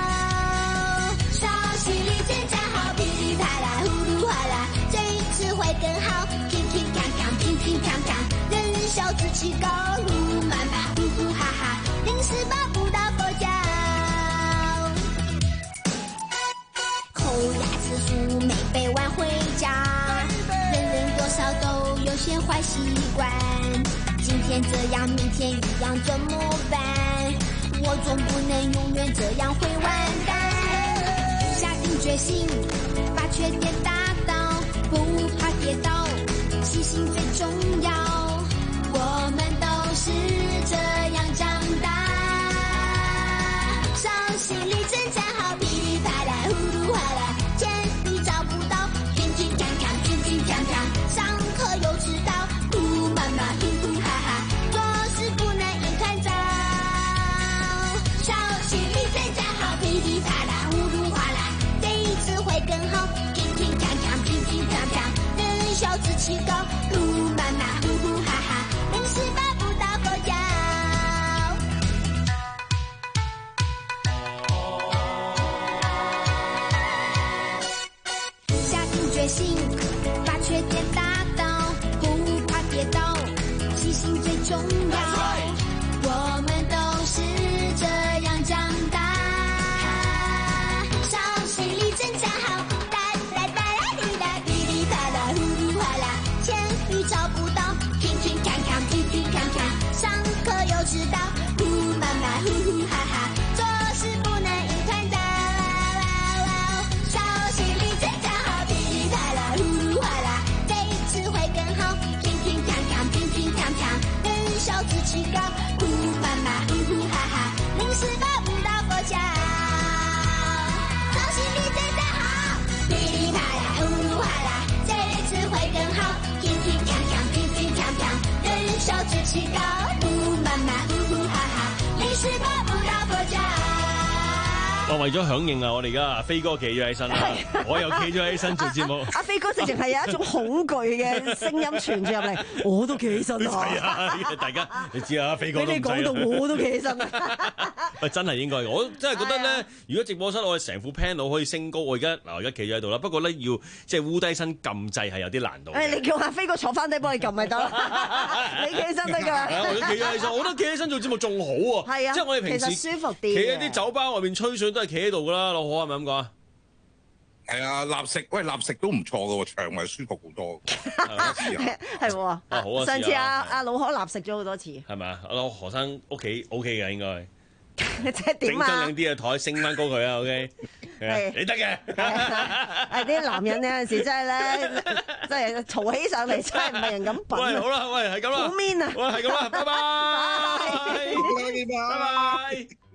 傷心裏真正好，噼里啪啦，糊塗嘩啦，這一次會更好，乒乒乓乓，乒乒乓乓。小志氣高，路漫漫，呼呼哈哈，臨時抱不到佛腳。口牙次數沒被挽回家，人人多少都有些壞習慣。今天這樣，明天一樣，怎麼辦？我總不能永遠這樣會完蛋。下定決心，把缺點打倒，不怕跌倒，細心最重要。我們都是這樣長大，傷心裏真正好，噼里啪啦，糊塗嘩啦，鉛筆找不到，乒乒乓乓，乒乒乓乓，上課又遲到，呼媽媽，呼呼哈哈，做事不能一團糟。傷心裏真正好，噼里啪啦，糊塗嘩啦，這一次會更好，乒乒乓乓，乒乒乓乓，人人小志氣高，呼媽媽，呼呼。 重要。我們都是這樣長大，小水裡真恰好，噠噠噠啦滴啦，噼里啪啦呼嚕嘩啦，前語找不到，聽聽看看，聽聽看看，上課又遲到，呼媽媽呼呼哈哈，做事不能一團糟。小水裡真恰好，噼里啪啦呼嚕嘩啦，這次會更好，聽聽看看，聽聽看看，人手志氣高。是抱不到佛腳，小心地最大好，噼里啪啦，呼嚕嘩啦，這次會更好，聽聽看看，聽聽看看，人手志氣高，呼媽媽，呼呼哈哈，你是抱不到佛腳。 我為咗響應啊，我哋而家阿飛哥企咗起身啦，我又企咗起身做節目。 阿飛哥直情係有一種恐懼嘅聲音傳住入嚟，我都企起身啊！ 係啊，大家你知啊，飛哥都唔使。 俾你講到我都企起身啊！ 喂，真係應該，我真係覺得咧，如果直播室我哋成副 panel 可以升高，我而家嗱，我而家企咗喺度啦。不過咧，要即係烏低身撳掣係有啲難度。 誒，你叫阿飛哥坐翻低幫你撳咪得啦，你企起身得㗎啦。 我都企咗起身，我覺得企起身做節目仲好喎。 係啊， 即係我哋平時其實舒服啲， 企喺啲酒吧外面吹水都係企喺度㗎啦，老何係咪咁講啊？ 係啊，立食喂，立食都唔錯嘅喎，腸胃舒服好多。 係喎，啊好啊！上次阿阿老何立食咗好多次。 係咪啊？阿何生屋企 O K 嘅應該。 即係點啊？ 整張靚啲嘅台，升翻高佢啊 ！OK，你得嘅。 係啲男人有陣時真係咧，真係嘈起上嚟真係唔係人咁品。 喂，好啦，喂，係咁啦。 好 mean 啊！ 喂，係咁啦，拜拜。 拜拜。 拜拜。